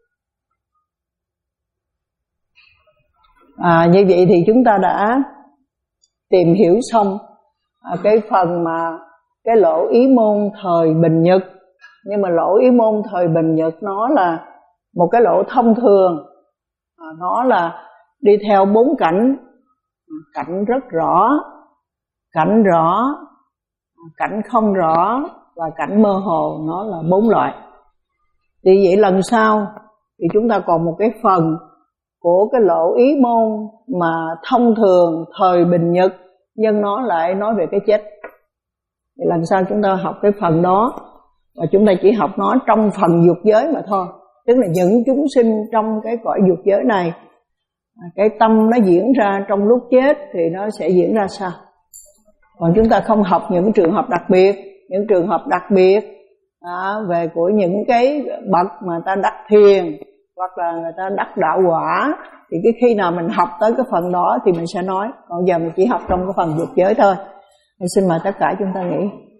À, như vậy thì chúng ta đã tìm hiểu xong à, cái phần mà cái lỗ ý môn thời Bình Nhật. Nhưng mà lỗ ý môn thời Bình Nhật nó là một cái lỗ thông thường, à, nó là đi theo bốn cảnh. Cảnh rất rõ, cảnh rõ, cảnh không rõ và cảnh mơ hồ. Nó là bốn loại. Thì vậy lần sau thì chúng ta còn một cái phần của cái lỗ ý môn mà thông thường thời Bình Nhật, nhưng nó lại nói về cái chết. Thì lần sau chúng ta học cái phần đó, và chúng ta chỉ học nó trong phần dục giới mà thôi. Tức là những chúng sinh trong cái cõi dục giới này, cái tâm nó diễn ra trong lúc chết thì nó sẽ diễn ra sao. Còn chúng ta không học những trường hợp đặc biệt. Những trường hợp đặc biệt à, về của những cái bậc mà ta đắc thiền hoặc là người ta đắc đạo quả, thì cái khi nào mình học tới cái phần đó thì mình sẽ nói. Còn giờ mình chỉ học trong cái phần dục giới thôi. Mình xin mời tất cả chúng ta nghỉ.